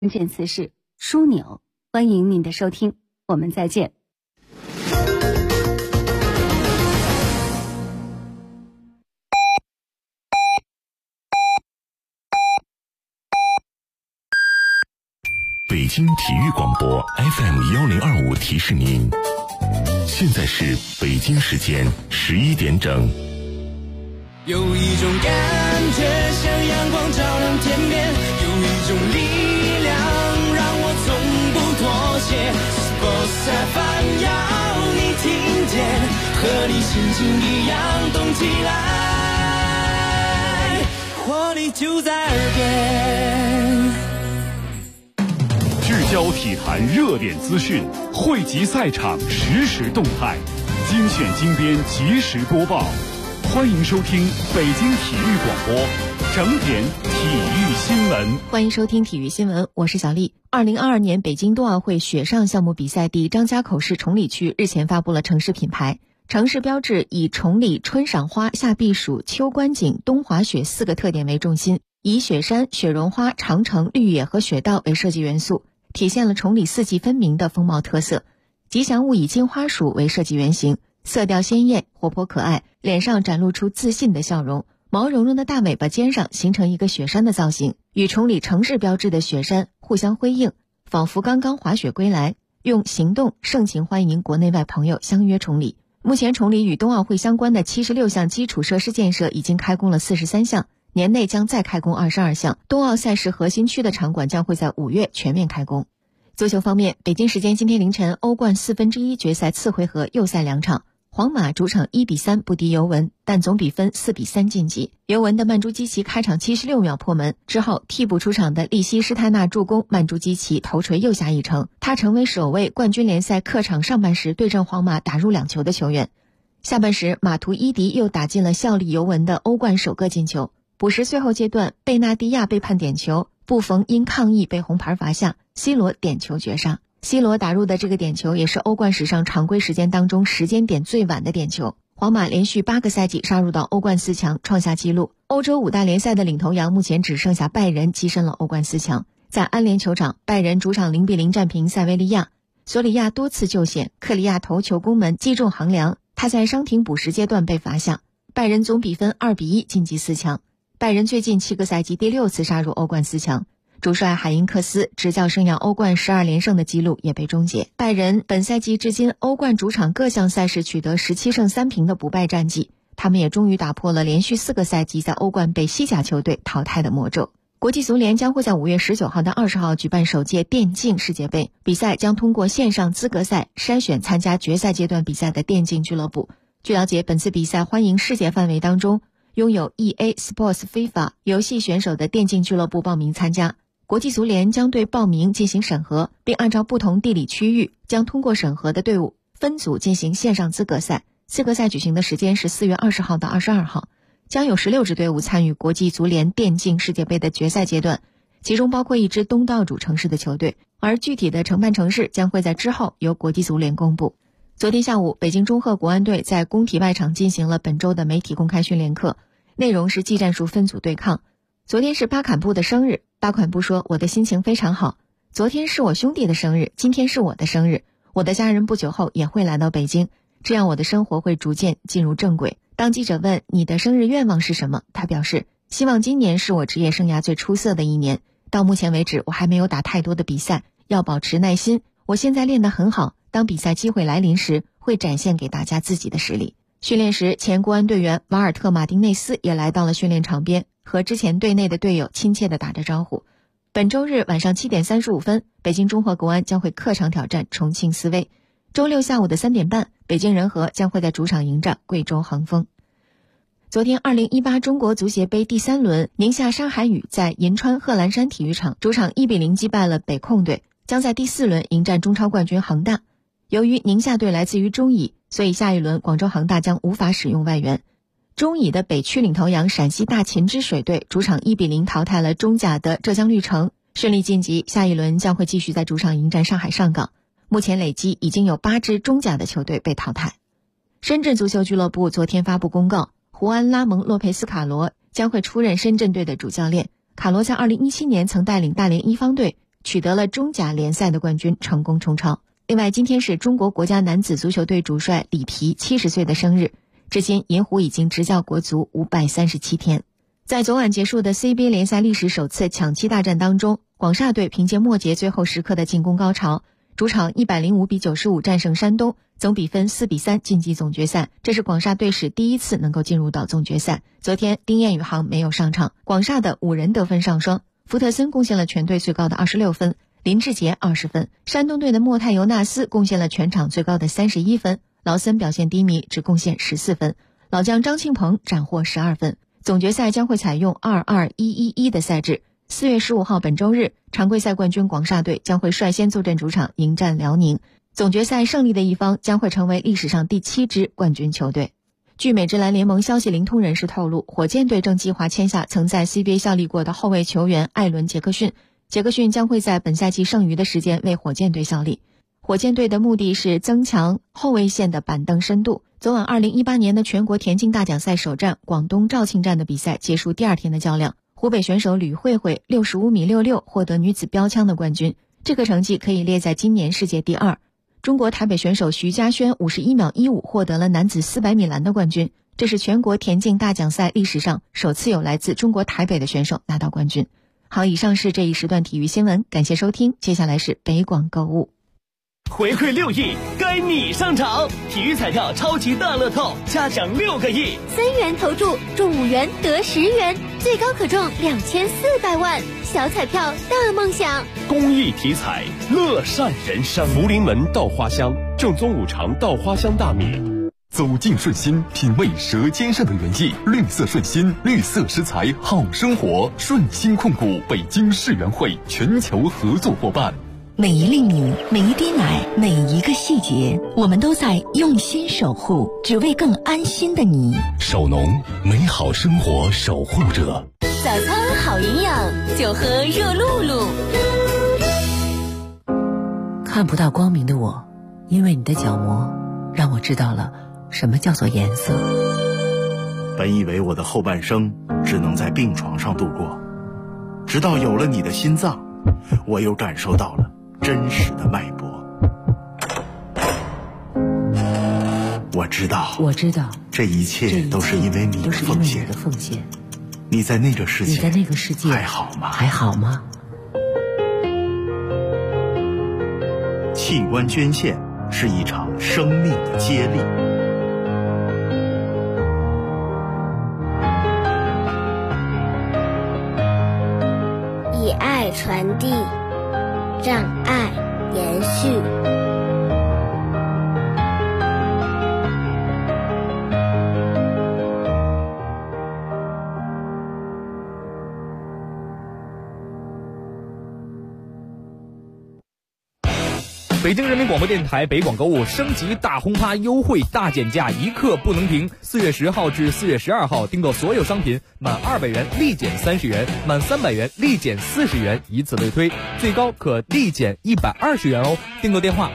关键词是枢纽。欢迎您的收听，我们再见。 北京体育广播 FM1025 提示您，现在是北京时间11点整。 有一种感觉像阳光照亮天边，有一种力量让我从不妥协。Sports FM 要你听见，和你心情一样动起来，活力就在耳边。 聚焦体坛热点资讯，汇集赛场实时动态，精选精编及时播报。欢迎收听北京体育广播整点体育新闻。 欢迎收听体育新闻，我是小丽。2022年北京冬奥会雪上项目比赛地张家口市崇礼区日前发布了城市品牌，城市标志以崇礼春赏花、夏避暑、秋观景、冬滑雪4个特点为重心，以雪山、雪绒花、长城、绿野和雪道为设计元素，体现了崇礼四季分明的风貌特色。吉祥物以金花鼠为设计原型，色调鲜艳，活泼可爱，脸上展露出自信的笑容，毛茸茸的大尾巴尖上形成一个雪山的造型，与崇礼城市标志的雪山互相辉映，仿佛刚刚滑雪归来，用行动盛情欢迎国内外朋友相约崇礼。目前崇礼与冬奥会相关的76项基础设施建设已经开工了43项，年内将再开工22项，冬奥赛事核心区的场馆将会在5月全面开工。足球方面，北京时间今天凌晨，欧冠1/4决赛次回合又赛2场，皇马主场1-3不敌尤文，但总比分4-3晋级。尤文的曼朱基奇开场76秒破门，之后替补出场的利希施泰纳助攻曼朱基奇头锤又下一城，他成为首位冠军联赛客场上半时对阵皇马打入2球的球员。下半时，马图伊迪又打进了效力尤文的欧冠首个进球。补时最后阶段，贝纳蒂亚被判点球，布冯因抗议被红牌罚下，C 罗点球绝杀。C 罗打入的这个点球也是欧冠史上常规时间当中时间点最晚的点球。皇马连续8个赛季杀入到欧冠4强，创下纪录。欧洲5大联赛的领头羊目前只剩下拜仁跻身了欧冠4强。在安联球场，拜仁主场0-0战平塞维利亚，索里亚多次救险，克里亚头球攻门击中横梁，他在伤停补时阶段被罚下，拜仁总比分2-1晋级4强。拜仁最近7个赛季第6次杀入欧冠4强。主帅海因克斯执教生涯欧冠12连胜的纪录也被终结。拜仁本赛季至今欧冠主场各项赛事取得17胜3平的不败战绩，他们也终于打破了连续4个赛季在欧冠被西甲球队淘汰的魔咒。国际足联将会在5月19号到20号举办首届电竞世界杯，比赛将通过线上资格赛筛选参加决赛阶段比赛的电竞俱乐部。据了解，本次比赛欢迎世界范围当中拥有 EA Sports FIFA 游戏选手的电竞俱乐部报名参加。国际足联将对报名进行审核，并按照不同地理区域将通过审核的队伍分组进行线上资格赛。资格赛举行的时间是4月20号到22号，将有16支队伍参与国际足联电竞世界杯的决赛阶段，其中包括一支东道主城市的球队，而具体的承办城市将会在之后由国际足联公布。昨天下午，北京中赫国安队在工体外场进行了本周的媒体公开训练课，内容是技战术分组对抗。昨天是巴坎布的生日，巴坎布说，我的心情非常好，昨天是我兄弟的生日，今天是我的生日，我的家人不久后也会来到北京，这样我的生活会逐渐进入正轨。当记者问你的生日愿望是什么，他表示，希望今年是我职业生涯最出色的一年，到目前为止我还没有打太多的比赛，要保持耐心，我现在练得很好，当比赛机会来临时会展现给大家自己的实力。训练时，前国安队员瓦尔特·马丁内斯也来到了训练场边，和之前队内的队友亲切地打着招呼。本周日晚上7点35分，北京中赫国安将会客场挑战重庆斯威。周六下午的3点半，北京人和将会在主场迎战贵州恒丰。昨天2018中国足协杯第3轮，宁夏沙海宇在银川贺兰山体育场主场1-0击败了北控队，将在第4轮迎战中超冠军恒大。由于宁夏队来自于中乙，所以下一轮广州恒大将无法使用外援。中乙的北区领头羊陕西大秦之水队主场1-0淘汰了中甲的浙江绿城，顺利晋级，下一轮将会继续在主场迎战上海上港。目前累计已经有8支中甲的球队被淘汰。深圳足球俱乐部昨天发布公告，胡安·拉蒙·洛佩斯卡罗将会出任深圳队的主教练。卡罗在2017年曾带领大连一方队取得了中甲联赛的冠军，成功冲超。另外，今天是中国国家男子足球队主帅里皮70岁的生日，至今银狐已经执教国足537天。在昨晚结束的 CBA 联赛历史首次抢七大战当中，广厦队凭借末节最后时刻的进攻高潮，主场105比95战胜山东，总比分4比3晋级总决赛，这是广厦队史第一次能够进入到总决赛。昨天丁彦雨航没有上场，广厦的5人得分上双，福特森贡献了全队最高的26分，林志杰20分，山东队的莫泰尤纳斯贡献了全场最高的31分，劳森表现低迷，只贡献14分，老将张庆鹏斩获12分。总决赛将会采用2-2-1-1-1的赛制。4月15号本周日，常规赛冠军广厦队将会率先坐镇主场迎战辽宁，总决赛胜利的一方将会成为历史上第7支冠军球队。据美职篮联盟消息灵通人士透露，火箭队正计划签下曾在 CBA 效力过的后卫球员艾伦·杰克逊，杰克逊将会在本赛季剩余的时间为火箭队效力。火箭队的目的是增强后卫线的板凳深度。昨晚2018年的全国田径大奖赛首战广东肇庆站的比赛结束第2天的较量，湖北选手吕慧慧65米66获得女子标枪的冠军，这个成绩可以列在今年世界第2。中国台北选手徐嘉轩51秒15获得了男子400米栏的冠军，这是全国田径大奖赛历史上首次有来自中国台北的选手拿到冠军。好，以上是这一时段体育新闻，感谢收听，接下来是北广购物。 回馈6亿，该你上场！体育彩票超级大乐透，嘉奖6个亿 ，3元投注中5元得10元，最高可中2400万，小彩票大梦想。 公益体彩，乐善人生。 福临门稻花香，正宗5常稻花香大米。走进顺心，品味舌尖上的原意。绿色顺心，绿色食材好生活。顺心控股北京世园会全球合作伙伴。 每一粒米，每一滴奶，每一个细节，我们都在用心守护，只为更安心的你。 守农，美好生活守护者。 早餐好营养，就喝热露露。 看不到光明的我，因为你的角膜，让我知道了什么叫做颜色。 本以为我的后半生只能在病床上度过，直到有了你的心脏，我又感受到了真实的脉搏。我知道，这一切都是因为你的奉献。你在那个世界还好吗？器官捐献是一场生命的接力。 以爱传递，让爱延续。 北京人民广播电台北广购物升级大轰趴优惠大减价，一刻不能停。4月10号至4月12号，订购所有商品满200元立减30元，满300元立减40元，以此类推，最高可立减120元哦。订购电话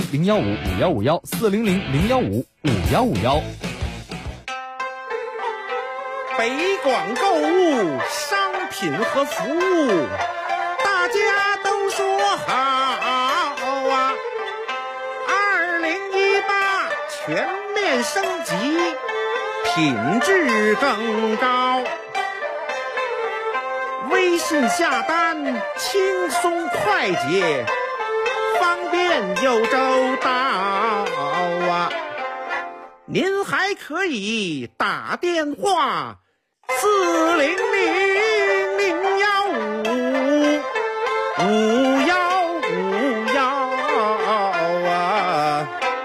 400-015-5151，400-015-5151。 北广购物商品和服务，大家都说好。全面升级，品质更高。微信下单轻松快捷，方便又周到啊！您还可以打电话400-015-5151啊！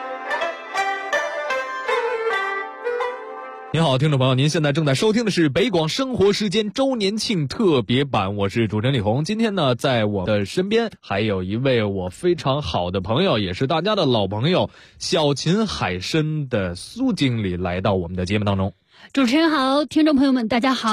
您好，听众朋友，您现在正在收听的是北广生活时间周年庆特别版，我是主持人李红。今天呢，在我的身边还有一位我非常好的朋友，也是大家的老朋友，小秦海参的苏经理来到我们的节目当中。 主持人好，听众朋友们大家好。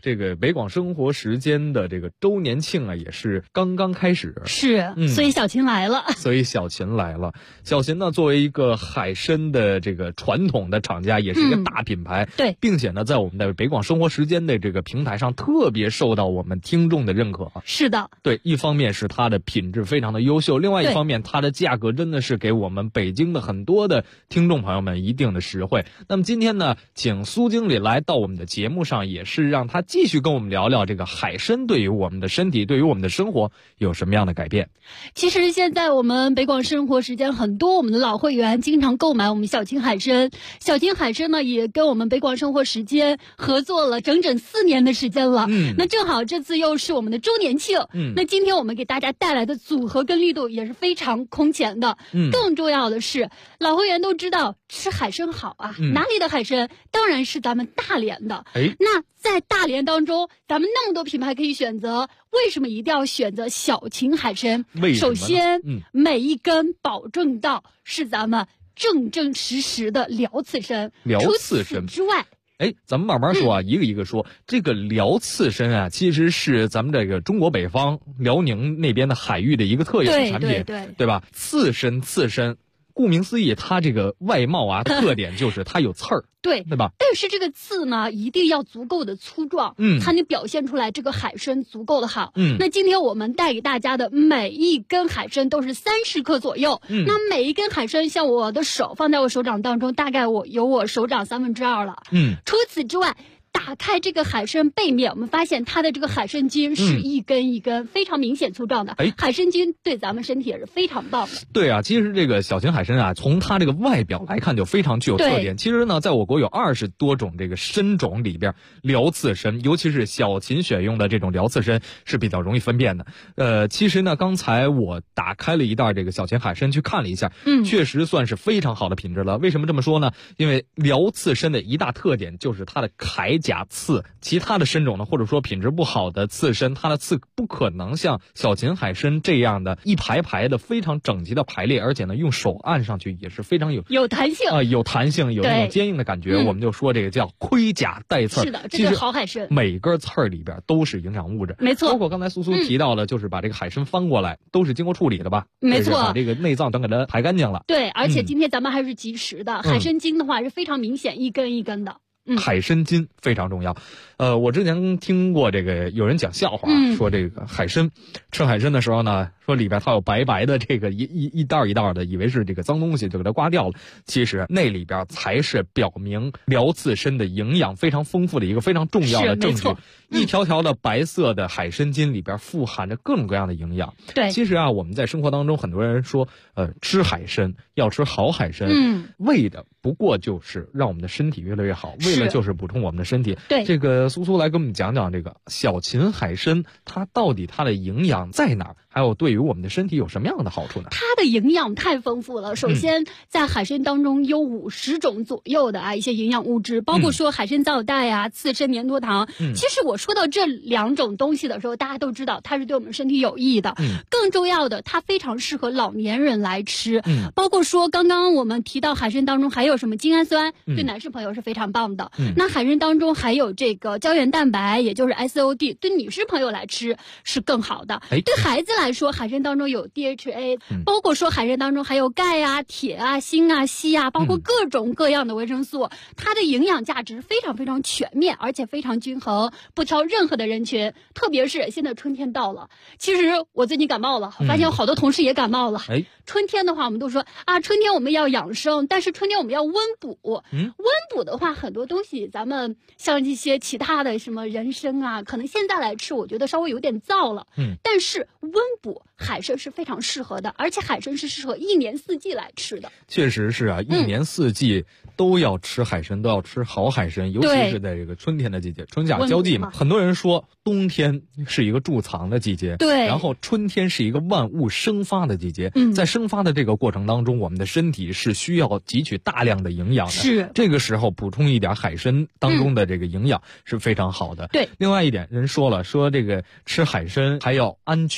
这个北广生活时间的这个周年庆啊，也是刚刚开始。 是，所以小秦来了。 所以小秦来了。小秦呢，作为一个海参的这个传统的厂家，也是一个大品牌。 对， 并且呢，在我们的北广生活时间的这个平台上，特别受到我们听众的认可。 是的。 对，一方面是它的品质非常的优秀，另外一方面它的价格真的是给我们北京的很多的听众朋友们一定的实惠。那么今天呢，请苏经理来到我们的节目上，也是让他继续跟我们聊聊这个海参对于我们的身体，对于我们的生活有什么样的改变。 其实现在我们北广生活时间很多我们的老会员经常购买我们小秦海参，小秦海参呢也跟我们北广生活时间合作了整整4年的时间了。那正好这次又是我们的周年庆。那今天我们给大家带来的组合跟力度也是非常空前的。更重要的是，老会员都知道吃海参好啊，哪里的海参？当然是咱们大连的。那在大连当中，咱们那么多品牌可以选择，为什么一定要选择小秦海参？首先，每一根保证到是咱们正实的辽刺参。 辽刺参之外， 咱们慢慢说啊，一个一个说。这个辽刺参啊，其实是咱们这个中国北方辽宁那边的海域的一个特有的产品，对吧？刺参，顾名思义，它这个外貌啊特点就是它有刺儿，对吧？ 但是这个刺呢，一定要足够的粗壮，才能表现出来这个海参足够的好。那今天我们带给大家的每一根海参都是30克左右。那每一根海参，像我的手放在我手掌当中，大概有我手掌2/3了。除此之外，打开这个海参背面，我们发现它的这个海参筋是一根一根非常明显粗壮的。海参筋对咱们身体也是非常棒的。 对啊，其实这个小秦海参啊，从它这个外表来看就非常具有特点。其实呢，在我国有20多种这个参种里边，辽刺参，尤其是小秦选用的这种辽刺参是比较容易分辨的。其实呢，刚才我打开了一袋这个小秦海参去看了一下，确实算是非常好的品质了。为什么这么说呢？因为辽刺参的一大特点就是它的铠甲刺，其他的参种呢，或者说品质不好的刺参，它的刺不可能像小秦海参这样的一排排的非常整齐的排列，而且呢，用手按上去也是非常有弹性有弹性，有那种坚硬的感觉。我们就说这个叫盔甲带刺。 是的，这是好海参。 每根刺儿里边都是营养物质， 没错。 包括刚才苏提到的，就是把这个海参翻过来，都是经过处理的吧？ 没错， 把这个内脏等给它排干净了。 对，而且今天咱们还是及时的，海参筋的话是非常明显，一根一根的。 海参筋非常重要。我之前听过这个有人讲笑话，说这个海参吃海参的时候呢，说里边它有白白的这个一袋一袋的，以为是这个脏东西，就给它刮掉了。其实那里边才是表明辽刺参的营养非常丰富的一个非常重要的证据。一条条的白色的海参筋里边富含着各种各样的营养。 对， 其实啊，我们在生活当中很多人说，吃海参要吃好海参，为的不过就是让我们的身体越来越好，为了就是补充我们的身体。 对， 这个苏来跟我们讲讲这个小秦海参，它到底它的营养在哪儿？还有对于我们的身体有什么样的好处呢？ 它的营养太丰富了。首先，在海参当中有50种左右的一些营养物质，包括说海参皂带啊、刺参粘多糖。其实我说到这2种东西的时候，大家都知道它是对我们身体有益的。更重要的，它非常适合老年人来吃。包括说刚刚我们提到海参当中还有什么精氨酸，对男士朋友是非常棒的。那海参当中还有这个胶原蛋白，也就是 SOD， 对女士朋友来吃是更好的。对孩子来说，海参当中有 DHA，包括说海参当中还有钙啊、铁啊、锌啊、硒啊，包括各种各样的维生素，它的营养价值非常非常全面，而且非常均衡，不挑任何的人群。特别是现在春天到了，其实我最近感冒了，发现有好多同事也感冒了。春天的话，我们都说啊，春天我们要养生，但是春天我们要温补。温补的话，很多东西咱们像一些其他的什么人参啊，可能现在来吃，我觉得稍微有点燥了。但是温补海参是非常适合的，而且海参是适合1年4季来吃的。 确实是啊，1年4季都要吃海参，都要吃好海参，尤其是在这个春天的季节，春夏交际嘛。很多人说冬天是一个贮藏的季节， 对， 然后春天是一个万物生发的季节。在生发的这个过程当中，我们的身体是需要汲取大量的营养的。 是， 这个时候补充一点海参当中的这个营养是非常好的。 对， 另外一点，人说了，说这个吃海参还要安全。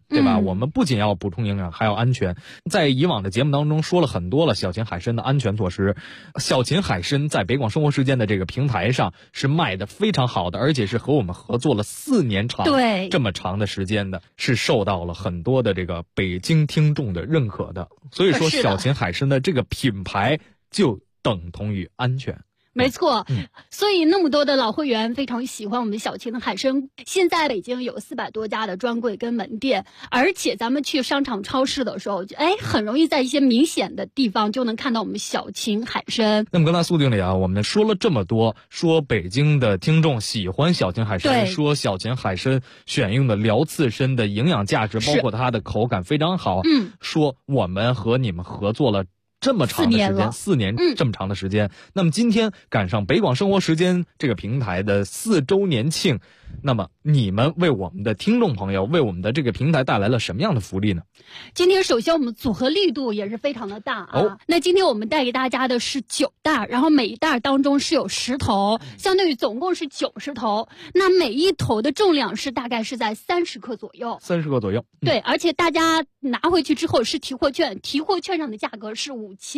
对吧？我们不仅要补充营养，还要安全。在以往的节目当中说了很多了小秦海参的安全措施。小秦海参在北广生活时间的这个平台上是卖的非常好的，而且是和我们合作了4年长， 对， 这么长的时间的，是受到了很多的这个北京听众的认可的。所以说小秦海参的这个品牌就等同于安全。 没错，所以那么多的老会员非常喜欢我们小秦的海参。现在北京有400多家的专柜跟门店，而且咱们去商场超市的时候，很容易在一些明显的地方就能看到我们小秦海参。 那么刚才苏经理啊，我们说了这么多，说北京的听众喜欢小秦海参，说小秦海参选用的辽刺参的营养价值，包括它的口感非常好，说我们和你们合作了这么长的时间，4年这么长的时间。那么今天赶上北广生活时间这个平台的4周年庆，那么你们为我们的听众朋友，为我们的这个平台带来了什么样的福利呢？ 今天首先我们组合力度也是非常的大啊。那今天我们带给大家的是9袋，然后每一袋当中是有10头，相对于总共是90头。那每一头的重量是大概是在30克左右。 30克左右。 对，而且大家拿回去之后是提货券，提货券上的价格是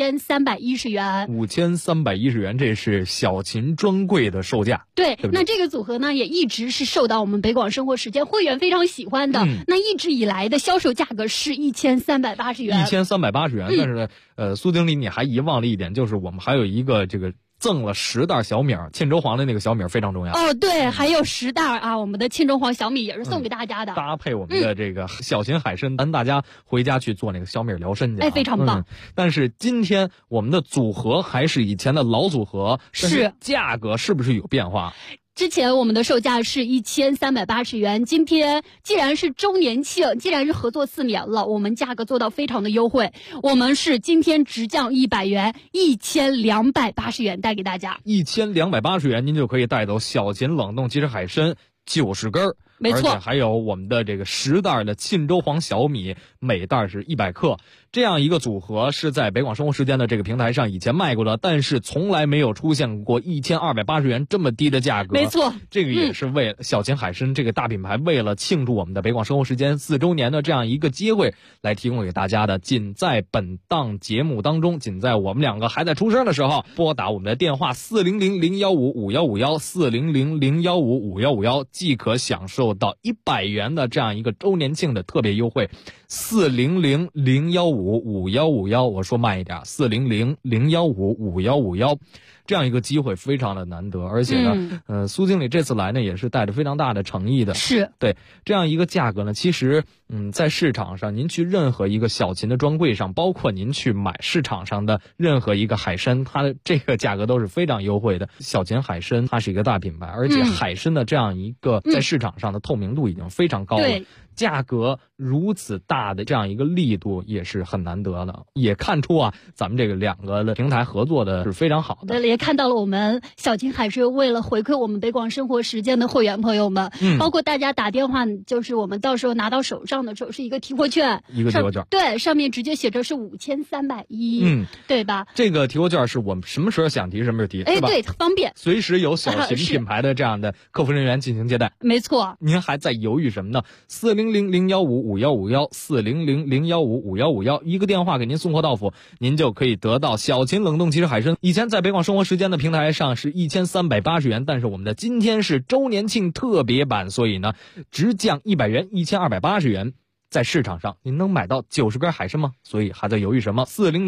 5310元。 5310元，这是小秦专柜的售价。 对，那这个组合呢也一直是受到我们北广生活时间会员非常喜欢的。那一直以来的销售价格是1380元。 1380元，但是呢，苏经理你还遗忘了一点，就是我们还有一个这个赠了10袋小米，沁州黄的那个小米非常重要。 对，还有10袋啊，我们的沁州黄小米也是送给大家的， 搭配我们的这个小秦海参，大家回家去做那个小米疗身去。 非常棒。 但是今天我们的组合还是以前的老组合， 是价格是不是有变化？ 之前我们的售价是1380元，今天既然是周年庆，既然是合作4年了，我们价格做到非常的优惠，我们是今天直降100元，1280元带给大家。 1280元您就可以带走小秦冷冻即食海参90根， 没错， 而且还有我们的这个10袋的沁州黄小米，每袋是100克。这样一个组合是在北广生活时间的这个平台上以前卖过的，但是从来没有出现过1280元这么低的价格。 没错， 这个也是为小秦海参这个大品牌为了庆祝我们的北广生活时间4周年的这样一个机会来提供给大家的。仅在本档节目当中，仅在我们2个还在出声的时候，拨打我们的电话400-015-5151，400-015-5151，即可享受到100元的这样一个周年庆的特别优惠。400-015-5151，我说慢一点，400-015-5151，这样一个机会非常的难得，而且呢，苏经理这次来呢也是带着非常大的诚意的。 是对这样一个价格呢，其实在市场上，您去任何一个小秦的专柜上，包括您去买市场上的任何一个海参，它的这个价格都是非常优惠的。小秦海参它是一个大品牌，而且海参的这样一个在市场上的透明度已经非常高了。价格如此大的这样一个力度也是很难得的，也看出啊，咱们这个2个的平台合作的是非常好的。 也看到了我们小秦海参为了回馈我们北广生活时间的会员朋友们，包括大家打电话，就是我们到时候拿到手上的时候是一个提货券，对，上面直接写着是5310，对吧？ 这个提货券是我们什么时候想提什么时候提，对吧？ 对，方便， 随时有小秦品牌的这样的客服人员进行接待。 没错， 您还在犹豫什么呢？400-015-5151，400-015-5151，一个电话给您送货到府，您就可以得到小秦冷冻即食海参。以前在北广生活时间的平台上是1380元，但是我们的今天是周年庆特别版，所以呢，直降100元，1280元。在市场上您能买到90根海参吗？所以还在犹豫什么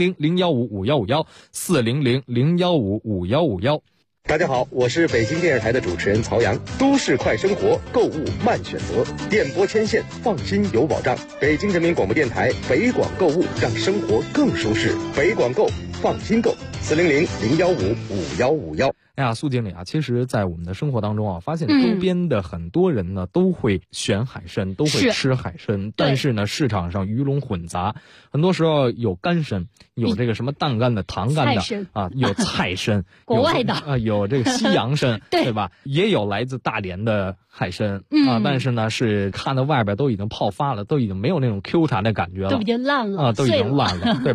？400-015-5151，400-015-5151。 大家好，我是北京电视台的主持人曹阳。都市快生活，购物慢选择，电波牵线，放心有保障。北京人民广播电台北广购物，让生活更舒适。北广购，放心购，400-015-5151。 哎呀，苏经理啊，其实在我们的生活当中啊，发现周边的很多人呢，都会选海参，都会吃海参，但是呢，市场上鱼龙混杂，很多时候有干参，有这个什么淡干的、糖干的啊，有菜参， 国外的啊，有这个西洋参，对吧？也有来自大连的海参啊，但是呢，是看到外边都已经泡发了，都已经没有那种 Q 弹的感觉了， 都已经烂了啊，都已经烂了，对吧？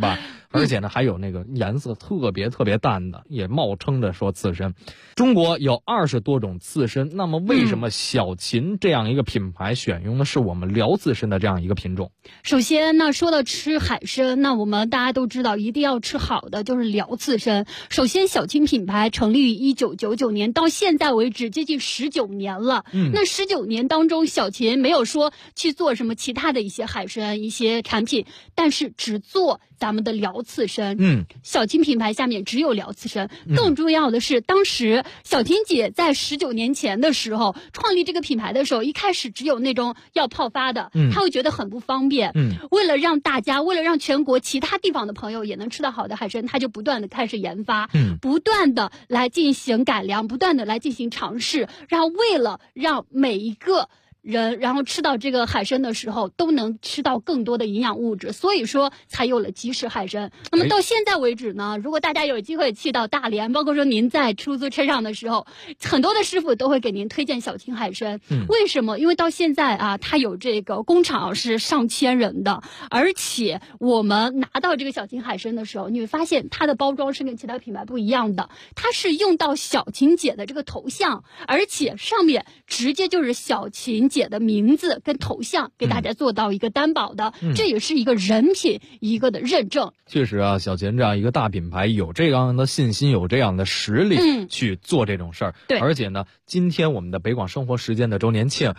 而且呢还有那个颜色特别淡的，也冒称着说刺身。中国有20多种刺身，那么为什么小秦这样一个品牌选用的是我们辽刺身的这样一个品种？ 首先呢，说到吃海参，那我们大家都知道一定要吃好的，就是辽刺身。首先小秦品牌成立于1999年，到现在为止接近19年了。那19年当中，小秦没有说去做什么其他的一些海参一些产品，但是只做咱们的辽刺身。小秦品牌下面只有辽刺身。更重要的是，当时小秦姐在19年前的时候创立这个品牌的时候，一开始只有那种要泡发的，她会觉得很不方便。为了让全国其他地方的朋友也能吃到好的海参，她就不断的开始研发，不断的来进行改良，不断的来进行尝试，然后为了让每一个人然后吃到这个海参的时候都能吃到更多的营养物质，所以说才有了即食海参。那么到现在为止呢，如果大家有机会去到大连，包括说您在出租车上的时候，很多的师傅都会给您推荐小秦海参。为什么？因为到现在啊，它有这个工厂是上千人的，而且我们拿到这个小秦海参的时候，你会发现它的包装是跟其他品牌不一样的，它是用到小秦姐的这个头像，而且上面直接就是小秦姐的名字跟头像给大家做到一个担保的，这也是一个人品一个的认证。 确实啊，小秦这样一个大品牌有这样的信心，有这样的实力去做这种事儿。 对， 而且呢，今天我们的北广生活时间的周年庆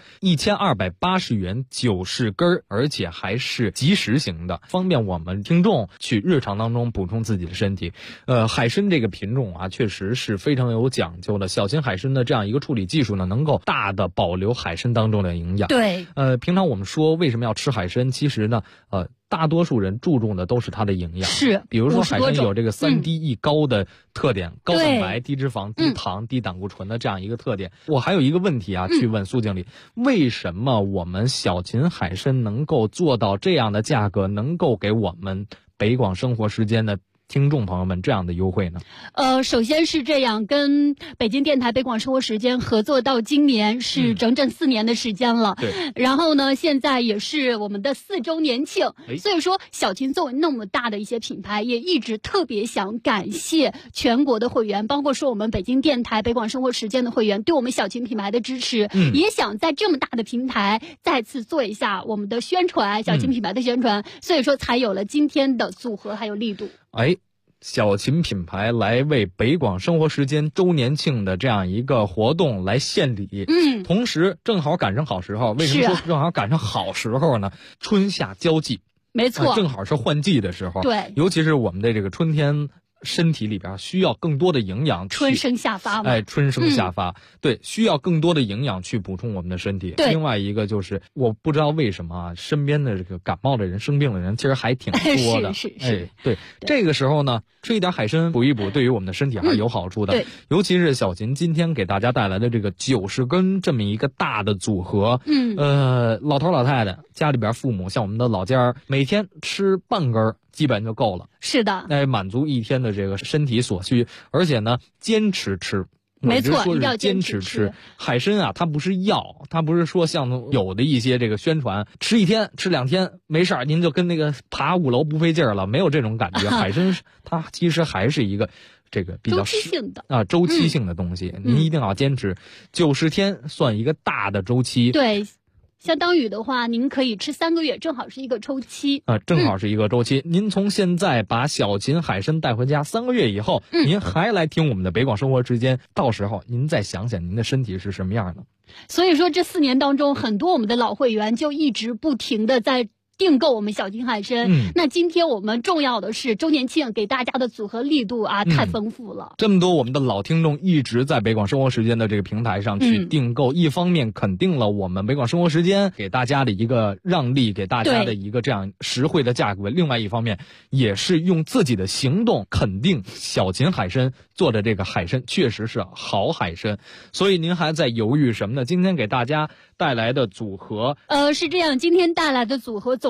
，1280元90根，而且还是即食型的，方便我们听众去日常当中补充自己的身体。海参这个品种啊，确实是非常有讲究的。小秦海参的这样一个处理技术呢，能够大的保留海参当中的营养。 对， 平常我们说为什么要吃海参，其实呢，大多数人注重的都是它的营养。 是， 比如说海参有这个3低1高的特点，高蛋白、低脂肪、低糖、低胆固醇的这样一个特点。我还有一个问题啊，去问苏经理，为什么我们小秦海参能够做到这样的价格，能够给我们北广生活时间的听众朋友们这样的优惠呢？ 首先是这样，跟北京电台北广生活时间合作到今年是整整4年的时间了。 对。 然后呢，现在也是我们的4周年庆，所以说小秦作为那么大的一些品牌，也一直特别想感谢全国的会员，包括说我们北京电台北广生活时间的会员对我们小秦品牌的支持，也想在这么大的平台再次做一下我们的宣传，小秦品牌的宣传，所以说才有了今天的组合还有力度。 小秦品牌来为北广生活时间周年庆的这样一个活动来献礼，同时正好赶上好时候。为什么说正好赶上好时候呢？春夏交际， 没错， 正好是换季的时候。 对， 尤其是我们的这个春天，身体里边需要更多的营养， 春生夏发嘛。 春生夏发，对，需要更多的营养去补充我们的身体。另外一个就是，我不知道为什么啊，身边的这个感冒的人、生病的人其实还挺多的。 是。 对，这个时候呢，吃一点海参补一补，对于我们的身体还是有好处的。 对， 尤其是小秦今天给大家带来的这个90根这么一个大的组合。老头老太太家里边父母，像我们的老家每天吃半根基本就够了。 是的， 满足一天的这个身体所需，而且呢，坚持吃。 没错， 一定要坚持吃海参啊，它不是药，它不是说像有的一些这个宣传，吃1天吃2天没事儿，您就跟那个爬5楼不费劲儿了，没有这种感觉。海参它其实还是一个这个比较周期性的周期性的东西，您一定要坚持90天，算一个大的周期。 对。相当于的话，您可以吃3个月，正好是一个周期。 正好是一个周期。您从现在把小秦海参带回家，3个月以后，您还来听我们的北广生活时间，到时候您再想想您的身体是什么样的。 所以说，这4年当中，很多我们的老会员就一直不停的在订购我们小秦海参。那今天我们重要的是周年庆给大家的组合力度啊，太丰富了。 这么多我们的老听众一直在北广生活时间的这个平台上去订购，一方面肯定了我们北广生活时间给大家的一个让利，给大家的一个这样实惠的价格，另外一方面也是用自己的行动肯定小秦海参做的这个海参确实是好海参。所以您还在犹豫什么呢？今天给大家带来的组合是这样，今天带来的组合总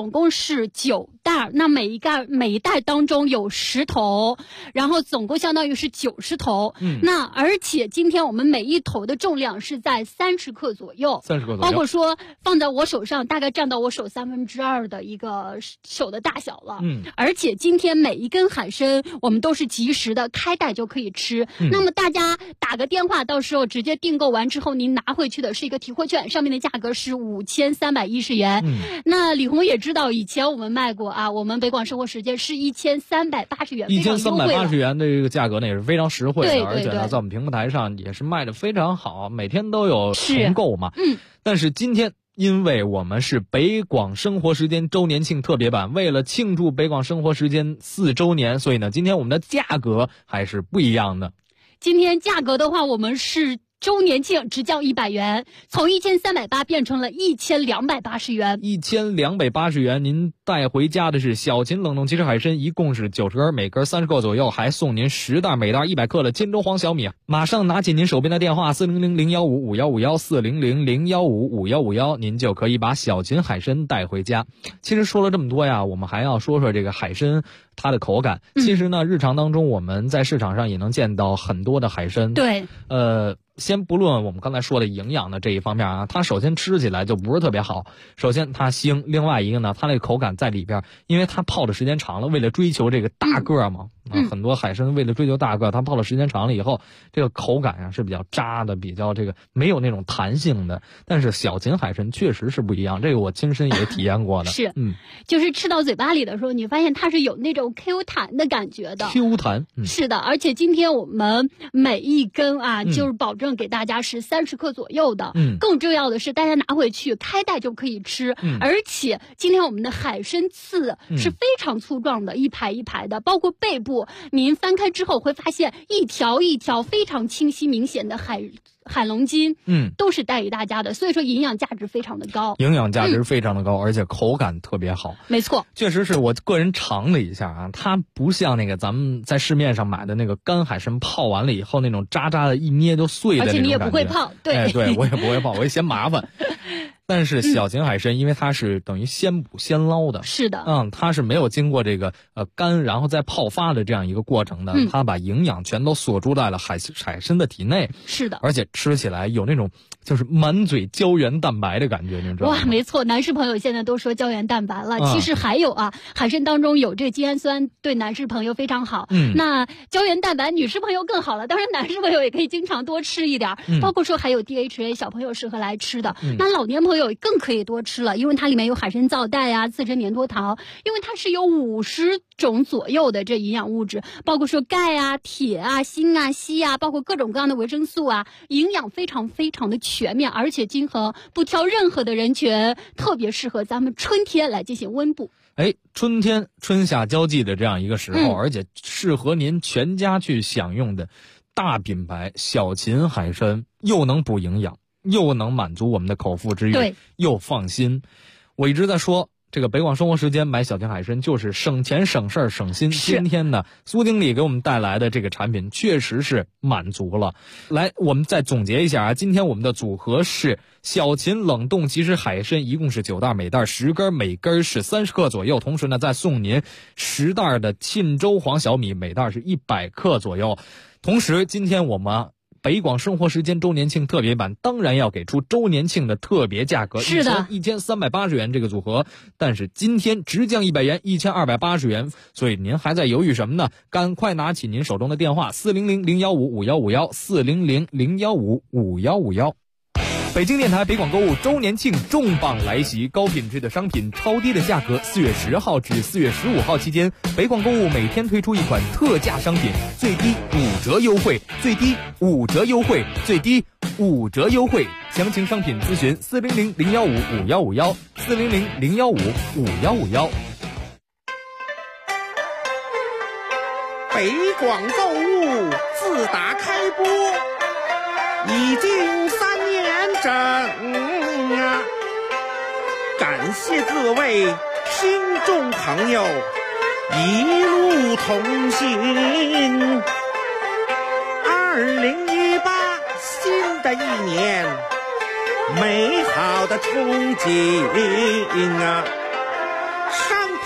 总共是9袋，那每一袋当中有10头，然后总共相当于是90头。那而且今天我们每一头的重量是在30克左右 ，30克左右， 包括说放在我手上大概占到我手2/3的一个手的大小了。而且今天每一根海参我们都是及时的开袋就可以吃。那么大家打个电话，到时候直接订购完之后，您拿回去的是一个提货券，上面的价格是5310元。那李红也知道，以前我们卖过啊，我们北广生活时间是1380元 ，1380元的这个价格呢也是非常实惠的， 对， 而且呢，在我们平台上也是卖的非常好，每天都有重购嘛。但是今天，因为我们是北广生活时间周年庆特别版，为了庆祝北广生活时间4周年，所以呢，今天我们的价格还是不一样的。 今天价格的话，我们是周年庆只降100元，从1380变成了1280元。 1280元，您带回家的是小秦冷冻即食海参，一共是90根，每根30克左右，还送您10袋，每袋100克的金州黄小米。马上拿起您手边的电话400-015-5151，400-015-5151，您就可以把小秦海参带回家。其实说了这么多呀，我们还要说说这个海参它的口感。其实呢，日常当中我们在市场上也能见到很多的海参。 对， 先不论我们刚才说的营养的这一方面啊，它首先吃起来就不是特别好。首先它腥，另外一个呢，它那个口感在里边，因为它泡的时间长了，为了追求这个大个嘛，很多海参为了追求大个，它泡的时间长了以后，这个口感啊是比较渣的，比较这个没有那种弹性的。但是小秦海参确实是不一样，这个我亲身也体验过的。 是，就是吃到嘴巴里的时候，你发现它是有那种 Q 弹的感觉的。 Q 弹， 是的，而且今天我们每一根啊，就是保证给大家是30克左右的。更重要的是，大家拿回去开袋就可以吃。而且今天我们的海参刺是非常粗壮的，一排一排的，包括背部，您翻开之后会发现一条一条非常清晰明显的海龙筋，都是带给大家的，所以说营养价值非常的高， 而且口感特别好。 没错， 确实是我个人尝了一下啊，它不像那个咱们在市面上买的那个干海参泡完了以后那种渣渣的，一捏就碎的那种感觉。 而且你也不会泡，对， 对我也不会泡，我也嫌麻烦。但是小秦海参，因为它是等于现捕现捞的， 是的， 它是没有经过这个干然后再泡发的这样一个过程的，它把营养全都锁住在了海参的体内， 是的， 而且吃起来有那种就是满嘴胶原蛋白的感觉，你知道吗？ 哇，没错，男士朋友现在都说胶原蛋白了，其实还有啊，海参当中有这个精氨酸，对男士朋友非常好。那胶原蛋白女士朋友更好了，当然男士朋友也可以经常多吃一点，包括说还有 DHA， 小朋友适合来吃的。那老年朋友更可以多吃了，因为它里面有海参皂苷啊、自身粘多糖，因为它是有50种左右的这营养物质，包括说钙啊、铁啊、锌啊、硒啊，包括各种各样的维生素啊，营养非常非常的全面，而且均衡，不挑任何的人群，特别适合咱们春天来进行温补。 春天春夏交际的这样一个时候，而且适合您全家去享用的大品牌小秦海参，又能补营养，又能满足我们的口腹之欲，又放心。我一直在说，这个北广生活时间买小秦海参就是省钱省事儿省心。今天呢，苏经理给我们带来的这个产品确实是满足了。来，我们再总结一下啊，今天我们的组合是小秦冷冻即食海参，一共是9袋，每袋10根，每根是30克左右。同时呢，再送您10袋的沁州黄小米，每袋是100克左右。同时，今天我们北广生活时间周年庆特别版当然要给出周年庆的特别价格， 是的 ，1380元这个组合，但是今天直降100元，1280元，所以您还在犹豫什么呢？赶快拿起您手中的电话400-015-5151，400-015-5151。北京电台北广购物周年庆重磅来袭，高品质的商品，超低的价格。4月10号至4月15号期间，北广购物每天推出一款特价商品，最低5折优惠，最低5折优惠，最低5折优惠。详情商品咨询400-015-5151，400-015-5151。 北广购物自打开播已经3年整啊！感谢各位听众朋友一路同行。2018新的一年，美好的憧憬啊！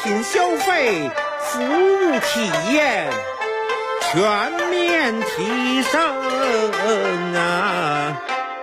品消费服务体验全面提升啊！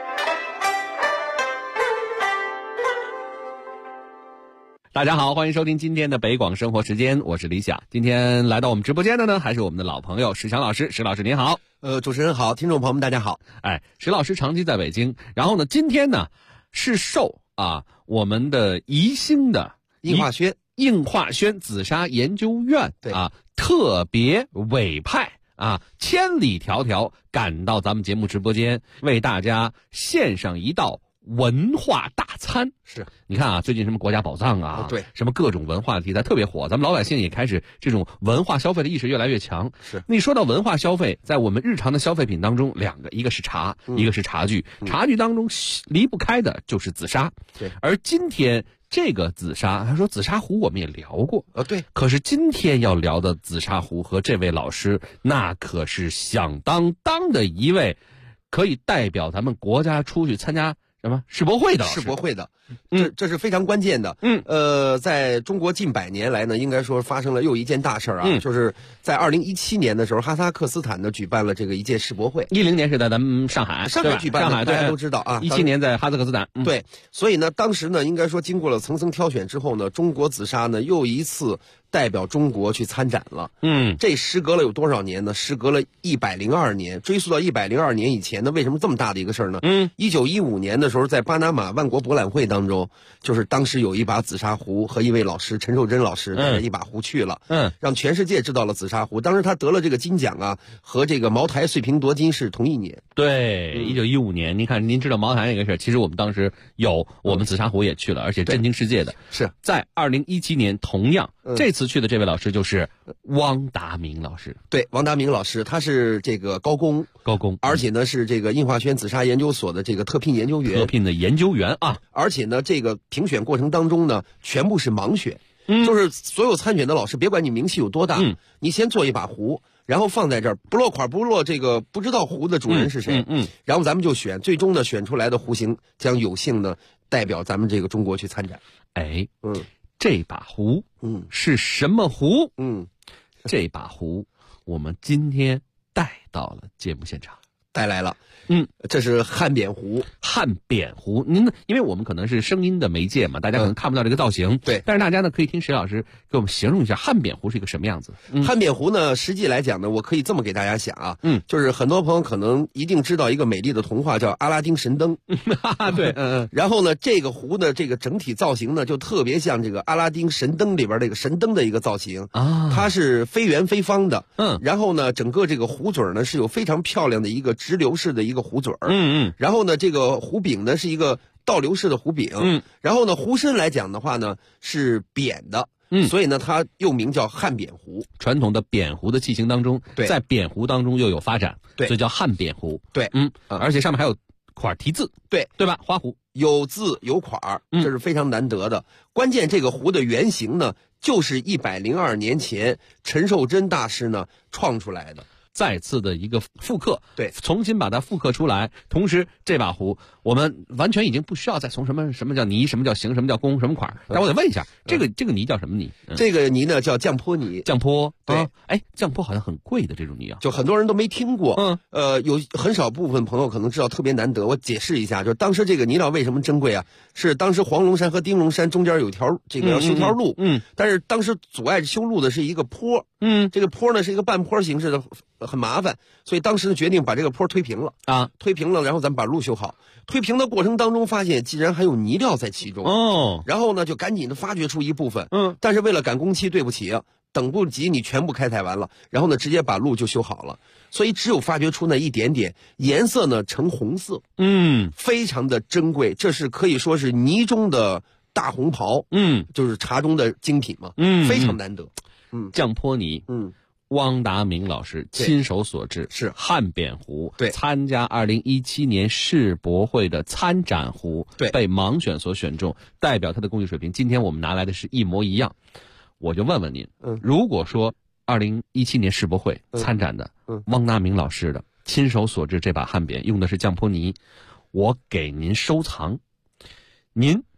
大家好，欢迎收听今天的北广生活时间，我是李想。今天来到我们直播间的呢，还是我们的老朋友石强老师。石老师您好。 主持人好，听众朋友们大家好。 石老师长期在北京，然后呢，今天呢是受我们的宜兴的应化轩紫砂研究院特别委派千里迢迢赶到咱们节目直播间，为大家献上一道文化大餐。 是， 你看最近什么国家宝藏对， 什么各种文化题材特别火，咱们老百姓也开始这种文化消费的意识越来越强。 是， 你说到文化消费，在我们日常的消费品当中，两个，一个是茶，一个是茶具。茶具当中离不开的就是紫砂。 对， 而今天这个紫砂，他说紫砂壶我们也聊过， 对。 可是今天要聊的紫砂壶和这位老师，那可是响当当的一位，可以代表咱们国家出去参加什么世博会的？ 世博会的，这是非常关键的。在中国近100年来呢，应该说发生了又一件大事就是在2017年的时候，哈萨克斯坦呢举办了这个一届世博会。 10年是在咱们上海举办的， 上海大家都知道 17年在哈萨克斯坦。 对，所以呢，当时呢，应该说经过了层层挑选之后呢，中国紫砂呢又一次代表中国去参展了。这时隔了有多少年呢？时隔了102年，追溯到102年以前呢，为什么这么大的一个事儿呢？1915年的时候，在巴拿马万国博览会当中，就是当时有一把紫砂壶和一位老师陈寿珍老师带着一把壶去了，让全世界知道了紫砂壶。当时他得了这个金奖和这个茅台碎瓶夺金是同一年。 对，1915年，您看，您知道茅台那个事，其实我们当时我们紫砂壶也去了，而且震惊世界的。 是在2017年，同样这次去的这位老师就是汪达明老师。 对，汪达明老师，他是这个高工，而且呢是这个应化轩紫砂研究所的这个特聘研究员。而且呢，这个评选过程当中呢，全部是盲选，就是所有参选的老师，别管你名气有多大，你先做一把壶，然后放在这儿，不落款，不落这个不知道壶的主人是谁，然后咱们就选，最终呢选出来的壶型将有幸呢代表咱们这个中国去参展。 这把壶是什么壶？这把壶我们今天带到了节目现场， 带来了。这是汉扁壶。 您呢？因为我们可能是声音的媒介嘛，大家可能看不到这个造型。 对， 但是大家呢可以听石老师给我们形容一下汉扁壶是一个什么样子。 汉扁壶呢，实际来讲呢，我可以这么给大家讲就是很多朋友可能一定知道一个美丽的童话叫《阿拉丁神灯》。 对， 然后呢，这个壶的这个整体造型呢，就特别像这个《阿拉丁神灯》里边这个神灯的一个造型它是非圆非方的。然后呢，整个这个壶嘴呢是有非常漂亮的一个直流式的一个壶嘴然后呢，这个壶柄呢是一个倒流式的壶柄然后呢，壶身来讲的话呢是扁的。所以呢，它又名叫汉扁壶。 传统的扁壶的器型当中，在扁壶当中又有发展，所以叫汉扁壶。 对， 而且上面还有款题字， 对吧？花壶有字有款这是非常难得的。关键这个壶的原型呢，就是102年前陈寿珍大师呢创出来的。 再次的一个复刻， 对， 重新把它复刻出来。同时，这把壶我们完全已经不需要再从什么叫泥，什么叫形，什么叫工，什么款。但我得问一下，这个泥叫什么泥？ 这个泥呢叫降坡泥。 降坡， 对， 降坡好像很贵的这种泥就很多人都没听过。有很少部分朋友可能知道，特别难得。我解释一下，就是当时这个泥料为什么珍贵是当时黄龙山和丁龙山中间有条这个要修条路，但是当时阻碍修路的是一个坡，这个坡呢是一个半坡形式的。很麻烦，所以当时决定把这个坡推平了推平了，然后咱们把路修好。推平的过程当中发现，竟然还有泥料在其中然后呢就赶紧的发掘出一部分但是为了赶工期，对不起等不及你全部开采完了，然后呢直接把路就修好了，所以只有发掘出那一点点，颜色呢呈红色，非常的珍贵，这是可以说是泥中的大红袍，就是茶中的精品嘛，非常难得。 降坡泥，汪达明老师亲手所制， 是汉扁壶， 对， 参加2017年世博会的参展壶， 对， 被盲选所选中，代表他的工艺水平。今天我们拿来的是一模一样，我就问问您，如果说2017年世博会参展的汪达明老师的亲手所制这把汉扁用的是降坡泥，我给您收藏，您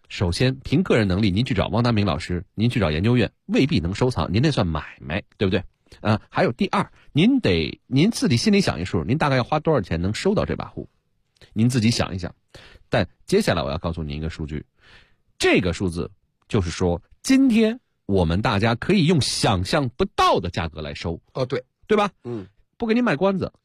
首先凭个人能力，您去找汪达明老师，您去找研究院未必能收藏，您那算买卖，对不对？还有第二，您自己心里想一数，您大概要花多少钱能收到这把壶？您自己想一想。但接下来我要告诉您一个数据，这个数字就是说，今天我们大家可以用想象不到的价格来收。对吧？不给您卖关子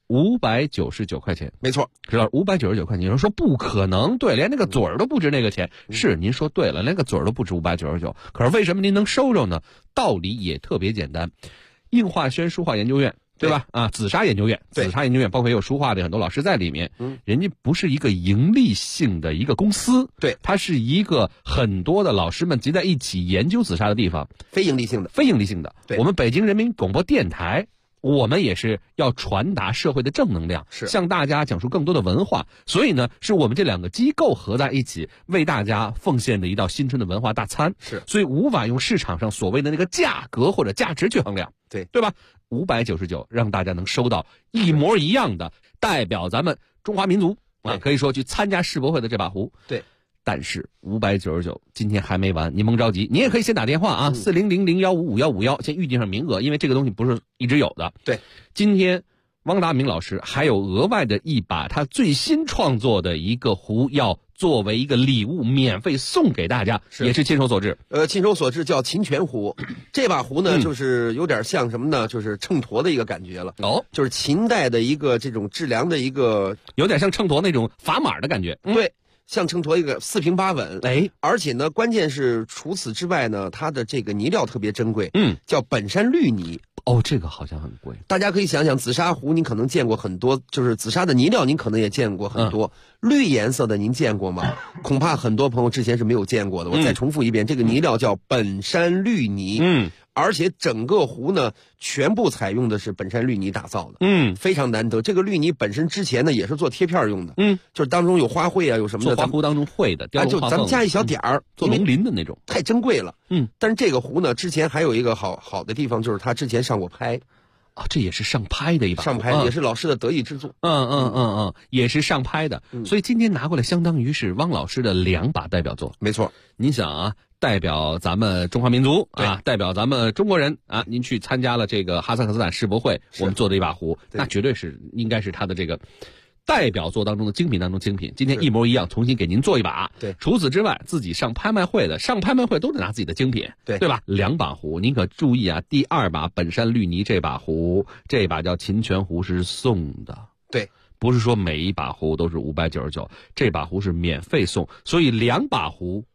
，599块钱， 没错， 知道599块钱。有人说不可能，对，连那个嘴儿都不值那个钱。是，您说对了，连个嘴儿都不值599。可是为什么您能收着呢？道理也特别简单，应化轩书画研究院，对吧？紫砂研究院，包括也有书画的很多老师在里面。人家不是一个盈利性的一个公司， 对， 它是一个很多的老师们集在一起研究紫砂的地方， 非盈利性的。 我们北京人民广播电台，我们也是要传达社会的正能量，向大家讲述更多的文化。所以呢，是我们这两个机构合在一起，为大家奉献的一道新春的文化大餐。所以无法用市场上所谓的那个价格或者价值去衡量，对吧？599让大家能收到一模一样的代表咱们中华民族可以说去参加世博会的这把壶。 对。 但是599今天还没完，您甭着急，您也可以先打电话40001555151先预定上名额，因为这个东西不是一直有的。 对， 今天汪达明老师还有额外的一把他最新创作的一个壶，要作为一个礼物免费送给大家，也是亲手所制。 亲手所制叫秦泉壶。这把壶呢，就是有点像什么呢？就是秤砣的一个感觉了。就是秦代的一个这种质量的一个， 有点像秤砣那种砝码的感觉。 对。像秤砣一个4平8稳，而且呢，关键是除此之外呢，它的这个泥料特别珍贵，叫本山绿泥。 这个好像很贵。 大家可以想想，紫砂壶您可能见过很多，就是紫砂的泥料您可能也见过很多，绿颜色的您见过吗？恐怕很多朋友之前是没有见过的。我再重复一遍，这个泥料叫本山绿泥。而且整个壶呢，全部采用的是本山绿泥打造的，非常难得。这个绿泥本身之前呢，也是做贴片用的，就是当中有花卉有什么的， 做花壶当中会的， 就咱们加一小点儿， 做龙鳞的那种， 太珍贵了。但是这个壶呢，之前还有一个好的地方，就是它之前上过拍。 这也是上拍的一把壶， 上拍也是老师的得意之作。 也是上拍的。所以今天拿过来，相当于是汪老师的2把代表作。 没错， 您想代表咱们中华民族代表咱们中国人您去参加了这个哈萨克斯坦世博会，我们做的一把壶，那绝对是应该是他的这个代表作当中的精品当中精品。今天一模一样，重新给您做一把。除此之外，自己上拍卖会都得拿自己的精品，对吧？2把壶，您可注意第2把本山绿泥这把壶，这把叫秦泉壶是送的， 对， 不是说每一把壶都是599，这把壶是免费送，所以2把壶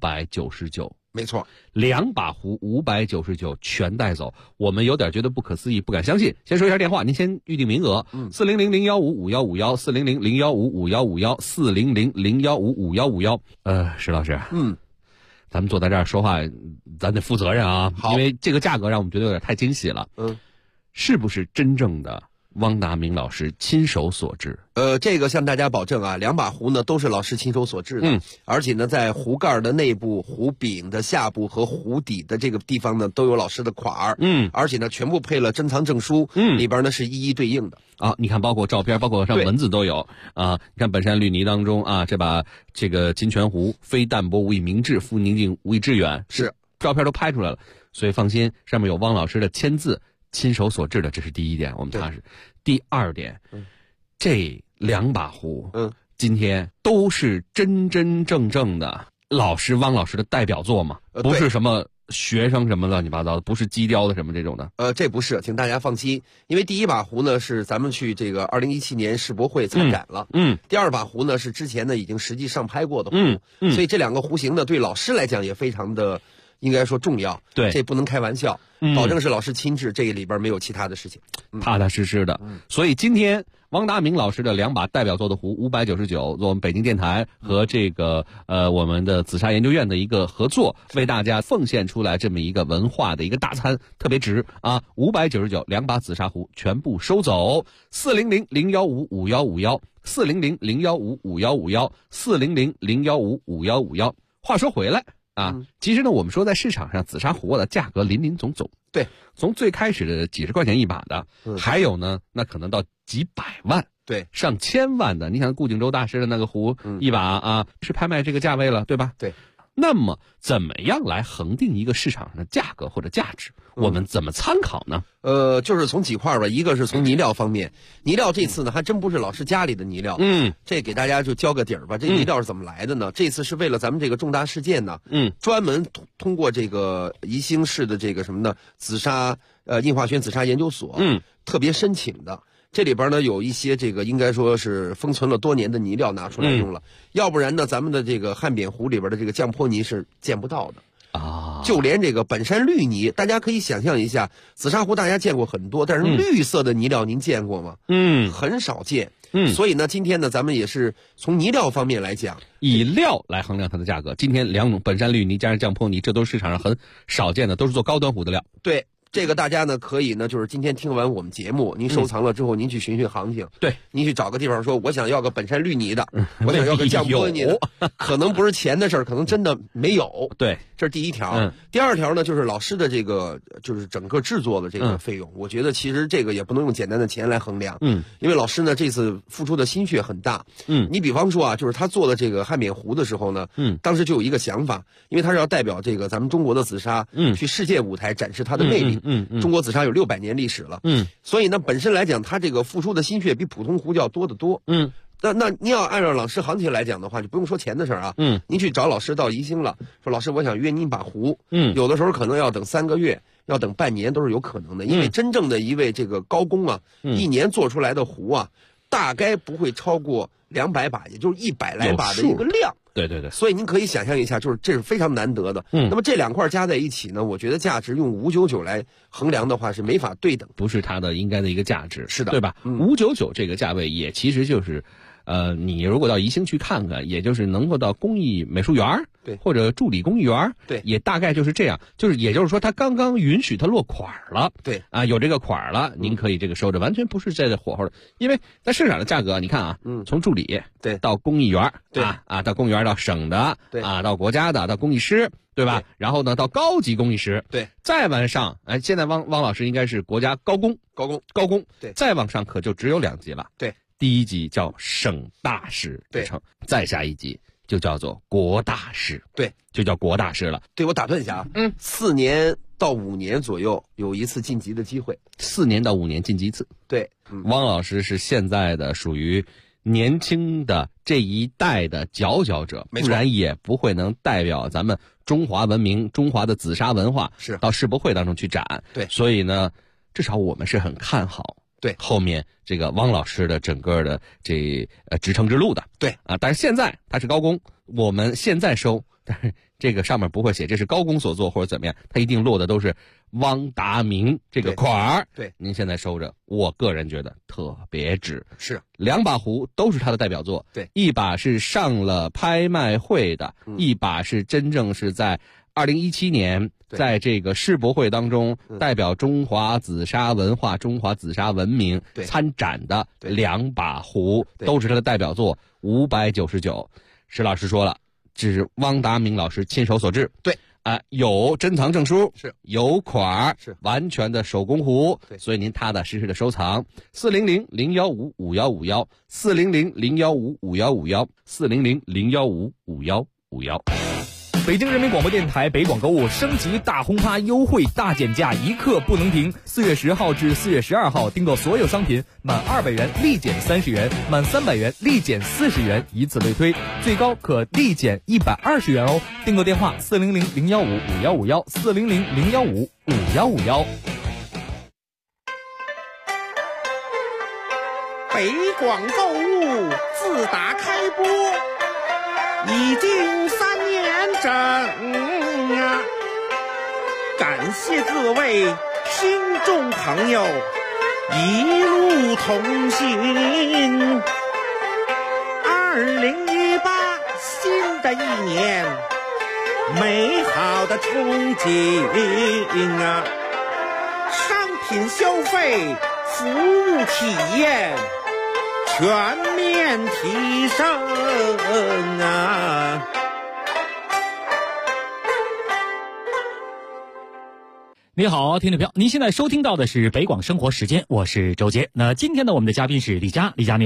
599。 没错 ，2把壶599全带走，我们有点觉得不可思议，不敢相信。先说一下电话，您先预定名额，40001555151，400015551，400015551。石老师，咱们坐在这儿说话，咱得负责任啊，因为这个价格让我们觉得有点太惊喜了。是不是真正的汪达明老师亲手所制？ 这个向大家保证2把壶呢都是老师亲手所制的，而且呢在壶盖的内部、壶柄的下部和壶底的这个地方呢都有老师的款儿，而且呢全部配了珍藏证书，里边呢是一一对应的。 你看，包括照片，包括上文字都有你看本山绿泥当中这个金泉壶，非淡泊无以明志，复宁静无以致远， 是照片都拍出来了，所以放心，上面有汪老师的签字，亲手所制的，这是第一点，我们踏实。第2点，这2把壶，今天都是真真正正的汪老师的代表作嘛，不是什么学生什么乱七八糟的，不是机雕的什么这种的。 这不是，请大家放心，因为第1把壶呢是咱们去这个2017年世博会参展了，第2把壶呢是之前呢已经实际上拍过的壶，所以这2个壶型呢对老师来讲也非常的应该说重要， 对， 这不能开玩笑，保证是老师亲制，这个里边没有其他的事情， 踏踏实实的。所以今天汪达明老师的2把代表作的壶599，做我们北京电台和这个我们的紫砂研究院的一个合作，为大家奉献出来这么一个文化的一个大餐，特别值599，2把紫砂壶全部收走，40001555151，400015551，400015551。话说回来其实呢，我们说在市场上紫砂壶的价格林林总总， 对， 从最开始的几十块钱一把的，还有呢，那可能到几百万， 对， 上千万的。你想顾景舟大师的那个壶一把是拍卖这个价位了，对吧？ 对。 那么怎么样来恒定一个市场上的价格或者价值？我们怎么参考呢？ 就是从几块吧，一个是从泥料方面，泥料这次呢还真不是老师家里的泥料，这给大家就交个底儿吧。这泥料是怎么来的呢？这次是为了咱们这个重大事件呢，专门通过这个宜兴市的这个什么呢，紫砂印化学紫砂研究所，特别申请的。这里边呢有一些这个应该说是封存了多年的泥料拿出来用了，要不然呢咱们的这个汉扁湖里边的这个降坡泥是见不到的。就连这个本山绿泥，大家可以想象一下，紫砂壶大家见过很多，但是绿色的泥料您见过吗？很少见。所以呢，今天呢，咱们也是从泥料方面来讲， 以料来衡量它的价格。今天两种本山绿泥加上降坡泥，这都是市场上很少见的，都是做高端壶的料。 对。这个大家呢可以呢，就是今天听完我们节目，您收藏了之后，您去寻寻行情。 对， 您去找个地方说，我想要个本山绿泥的，我想要个降坡泥的，可能不是钱的事儿，可能真的没有。 对， 这是第一条。第二条呢，就是老师的这个就是整个制作的这个费用，我觉得其实这个也不能用简单的钱来衡量。因为老师呢这次付出的心血很大。你比方说啊，就是他做的这个汉扁壶的时候呢，当时就有一个想法，因为他是要代表这个咱们中国的紫砂，去世界舞台展示它的魅力。中国紫砂有600年历史了，所以呢，本身来讲，它这个付出的心血比普通壶就要多得多，那你要按照老师行情来讲的话，就不用说钱的事儿啊，您去找老师到宜兴了，说老师我想约您把壶，有的时候可能要等3个月，要等半年都是有可能的，因为真正的一位这个高工啊，一年做出来的壶啊，大概不会超过200把，也就是100来把的一个量。 对对对， 所以您可以想象一下，就是这是非常难得的。那么这两块加在一起呢，我觉得价值用599来衡量的话是没法对等， 不是它的应该的一个价值。 是的， 对吧？599这个价位也其实就是。你如果到宜兴去看看，也就是能够到工艺美术园， 对， 或者助理工艺园， 对， 也大概就是这样，也就是说，它刚刚允许它落款了， 对， 有这个款了，您可以这个收着，完全不是在这火候的，因为在市场的价格，你看啊，从助理对到工艺园， 对到工艺园到省的， 对到国家的，到工艺师，对吧？然后呢，到高级工艺师， 对， 再往上，现在汪老师应该是国家高工， 对， 再往上可就只有2级了， 对。 第一级叫省大师之称，再下一级就叫做国大师， 对， 就叫国大师了。 对，我打断一下啊，4年到5年左右有一次晋级的机会 ，4年到5年晋级一次。 对， 汪老师是现在的属于年轻的这一代的佼佼者，不然也不会能代表咱们中华文明、中华的紫砂文化是到世博会当中去展。 对， 所以呢，至少我们是很看好。 对， 后面这个汪老师的整个的这职称之路的， 对但是现在他是高工，我们现在收，但是这个上面不会写这是高工所做或者怎么样，他一定落的都是汪达明这个款儿。 对， 您现在收着，我个人觉得特别值。 是 2把壶都是他的代表作， 对， 一把是上了拍卖会的，一把是真正是在2017年。在这个世博会当中，代表中华紫砂文化、中华紫砂文明参展的2把壶，都是他的代表作，599。石老师说了，这是汪达明老师亲手所制， 对， 有珍藏证书， 是有款， 是完全的手工壶， 对， 所以您踏踏实实的收藏。400-015-5151，400-015-5151，400-015-5151。北京人民广播电台北广购物升级大轰趴优惠大减价，一刻不能停。4月10号至4月12号，订购所有商品满200元立减30元，满300元立减40元，以此类推，最高可立减120元哦。订购电话400-015-5151，400-015-5151。 北广购物自打开播已经3年整啊！感谢各位听众朋友一路同行。2018新的一年，美好的憧憬啊！商品消费、服务体验全面提升啊！ 你好，听众朋友，您现在收听到的是北广生活时间，我是周杰。那今天呢，我们的嘉宾是李佳，李佳你好。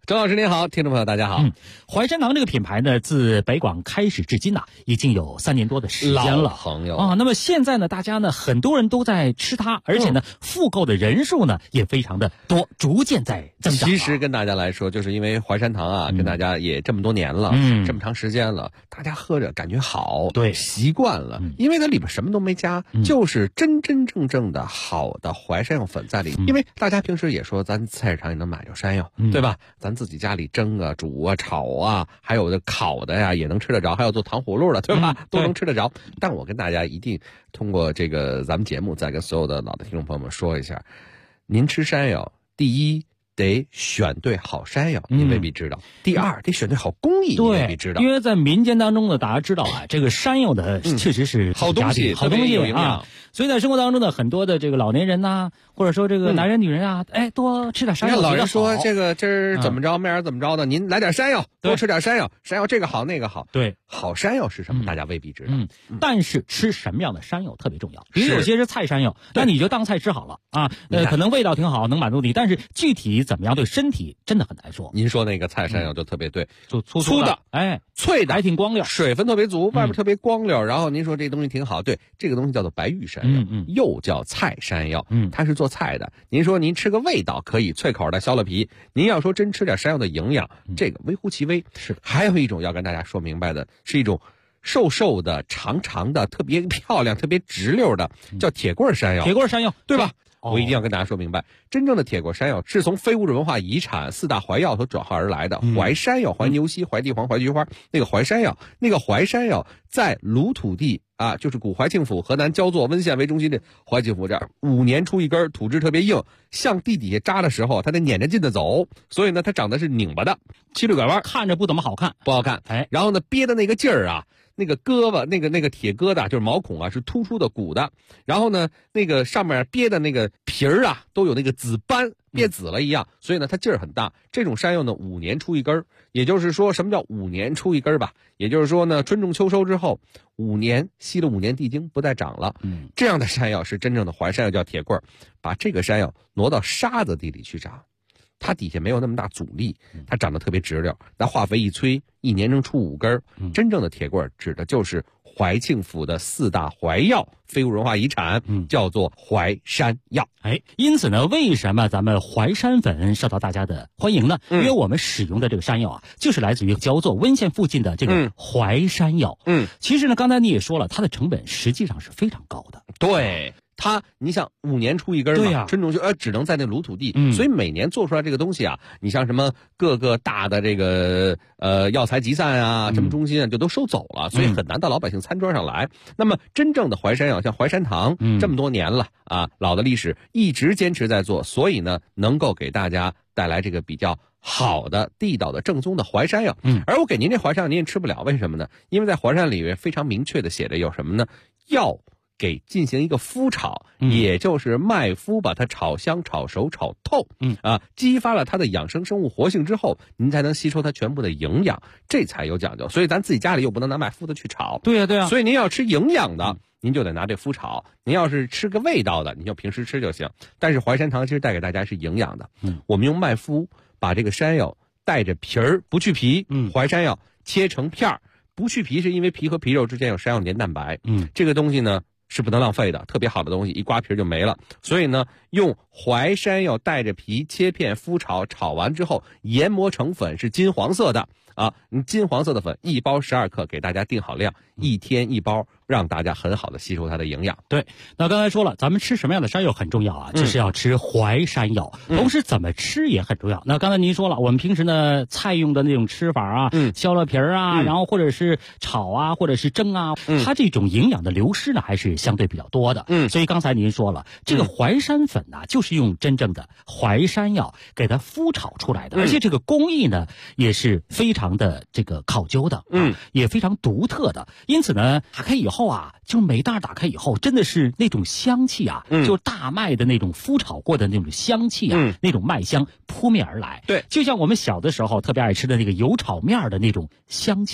周老师您好，听众朋友大家好。 淮山堂这个品牌呢，自北广开始至今已经有3年多的时间了， 老朋友啊。那么现在呢，大家呢很多人都在吃它，而且呢复购的人数呢也非常的多，逐渐在增长。 其实跟大家来说，就是因为淮山堂跟大家也这么多年了，这么长时间了，大家喝着感觉好， 对， 习惯了，因为它里边什么都没加，就是真真正正的好的淮山药粉在里。因为大家平时也说，咱菜市场也能买着山药，对吧？咱自己家里蒸啊、煮啊、炒啊，还有的烤的呀，也能吃得着，还有做糖葫芦的，对吧？都能吃得着。但我跟大家一定通过这个咱们节目，再跟所有的老的听众朋友们说一下，您吃山药，第一得选对好山药，你未必知道；第二得选对好工艺，你未必知道。 因为在民间当中呢，大家知道这个山药的确实是好东西， 好东西有营养。 所以在生活当中呢，很多的这个老年人呐，或者说这个男人女人啊，多吃点山药。 老人说这个今儿怎么着，明儿怎么着的，您来点山药，多吃点山药，山药这个好那个好。 对， 好山药是什么？大家未必知道。 但是吃什么样的山药特别重要。比如有些是菜山药，那你就当菜吃好了啊。可能味道挺好，能满足你，但是具体怎么样对身体真的很难说。 您说那个菜山药就特别对， 就粗的， 脆的， 还挺光溜， 水分特别足，外边特别光溜。然后您说这东西挺好，对，这个东西叫做白玉山药，又叫菜山药，它是做菜的。您说您吃个味道可以，脆口的削了皮。您要说真吃点山药的营养，这个微乎其微。 是， 还有一种要跟大家说明白的，是一种瘦瘦的、长长的、特别漂亮、特别直溜的，叫铁棍山药。 铁棍山药， 对吧？我一定要跟大家说明白，真正的铁棍山药是从非物质文化遗产4大淮药所转化而来的。淮山药、淮牛膝、淮地黄、淮菊花，那个淮山药，在鲁土地啊，就是古淮庆府河南焦作温县为中心的淮庆府这儿，5年出一根，土质特别硬，向地底下扎的时候，它得撵着劲的走，所以呢，它长得是拧巴的，七溜拐弯， 看着不怎么好看， 不好看。然后呢，憋的那个劲儿啊。那个胳膊，那个铁疙瘩就是毛孔啊，是突出的鼓的。然后呢，那个上面憋的那个皮儿啊，都有那个紫斑，憋紫了一样。所以呢，它劲儿很大。这种山药呢，5年出一根，也就是说，什么叫5年出一根吧？也就是说呢，春种秋收之后，5年吸了5年地精，不再长了。这样的山药是真正的淮山药，叫铁棍儿。把这个山药挪到沙子地里去长。它底下没有那么大阻力，它长得特别直溜，拿化肥一催，1年能出5根。真正的铁棍指的就是淮庆府的4大淮药，非物质文化遗产，叫做淮山药。 因此呢，为什么咱们淮山粉受到大家的欢迎呢？因为我们使用的这个山药啊，就是来自于焦作温县附近的这个淮山药。其实呢，刚才你也说了，它的成本实际上是非常高的。 对。你像5年出一根嘛， 对呀， 春种就只能在那鲁土地，所以每年做出来这个东西啊，你像什么各个大的这个药材集散啊，什么中心啊，就都收走了，所以很难到老百姓餐桌上来。那么真正的淮山药，像淮山堂，这么多年了啊，老的历史一直坚持在做，所以呢，能够给大家带来这个比较好的、地道的、正宗的淮山药。而我给您这淮山药您也吃不了，为什么呢？因为在淮山里面非常明确的写着有什么呢？要给进行一个麸炒，也就是麦麸把它炒香、炒熟、炒透，激发了它的养生生物活性之后，您才能吸收它全部的营养，这才有讲究。所以咱自己家里又不能拿麦麸的去炒， 对呀。 所以您要吃营养的，您就得拿这麸炒；您要是吃个味道的，您就平时吃就行。但是淮山堂其实带给大家是营养的，我们用麦麸把这个山药带着皮儿不去皮，淮山药切成片儿，不去皮是因为皮和皮肉之间有山药黏蛋白，这个东西呢。是不能浪费的，特别好的东西，一刮皮就没了。所以呢，用淮山药带着皮切片麸炒，炒完之后研磨成粉，是金黄色的啊。金黄色的粉1包12克，给大家定好量，1天1包，让大家很好的吸收它的营养。 对，那刚才说了，咱们吃什么样的山药很重要啊，就是要吃淮山药，同时怎么吃也很重要。那刚才您说了，我们平时呢菜用的那种吃法啊，削了皮儿啊，然后或者是炒啊，或者是蒸啊，它这种营养的流失呢还是相对比较多的。所以刚才您说了，这个淮山粉呢，就是用真正的淮山药给它麸炒出来的，而且这个工艺呢也是非常的这个考究的，也非常独特的。因此呢，打开以后啊，就每袋打开以后，真的是那种香气啊，就大麦的那种麸炒过的那种香气啊，那种麦香扑面而来。 对， 就像我们小的时候特别爱吃的那个油炒面的那种香气。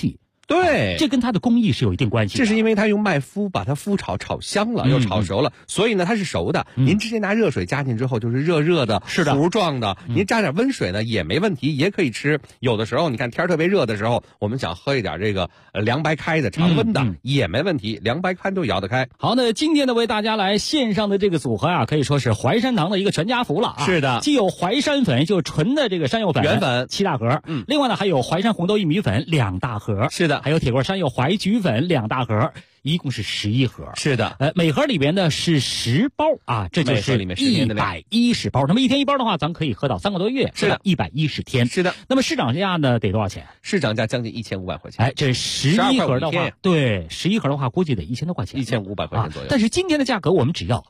对， 这跟它的工艺是有一定关系的。 这是因为它用麦麸把它麸炒香了，又炒熟了，所以呢它是熟的。您直接拿热水加进之后就是热热的， 是的， 糊状的。您加点温水呢也没问题，也可以吃。有的时候你看天特别热的时候，我们想喝一点这个凉白开的常温的也没问题，凉白开都摇得开。 好，那今天呢为大家来线上的这个组合啊，可以说是淮山堂的一个全家福了啊。 是的， 既有淮山粉，就是纯的这个山药粉原粉 7大盒，另外呢还有淮山红豆薏米粉2大盒， 是的， 还有铁棍山药淮菊粉2大盒。一共是11盒， 是的， 每盒里边呢是10包啊，这就是110包。那么一天1包的话，咱们可以喝到3个多月， 是的 ，110天， 是的。 那么市场价呢得多少钱？ 市场价将近1500块钱。 哎，这11盒的话，对，11盒的话估计得1000多块钱 ，1500块钱左右。 但是今天的价格我们只要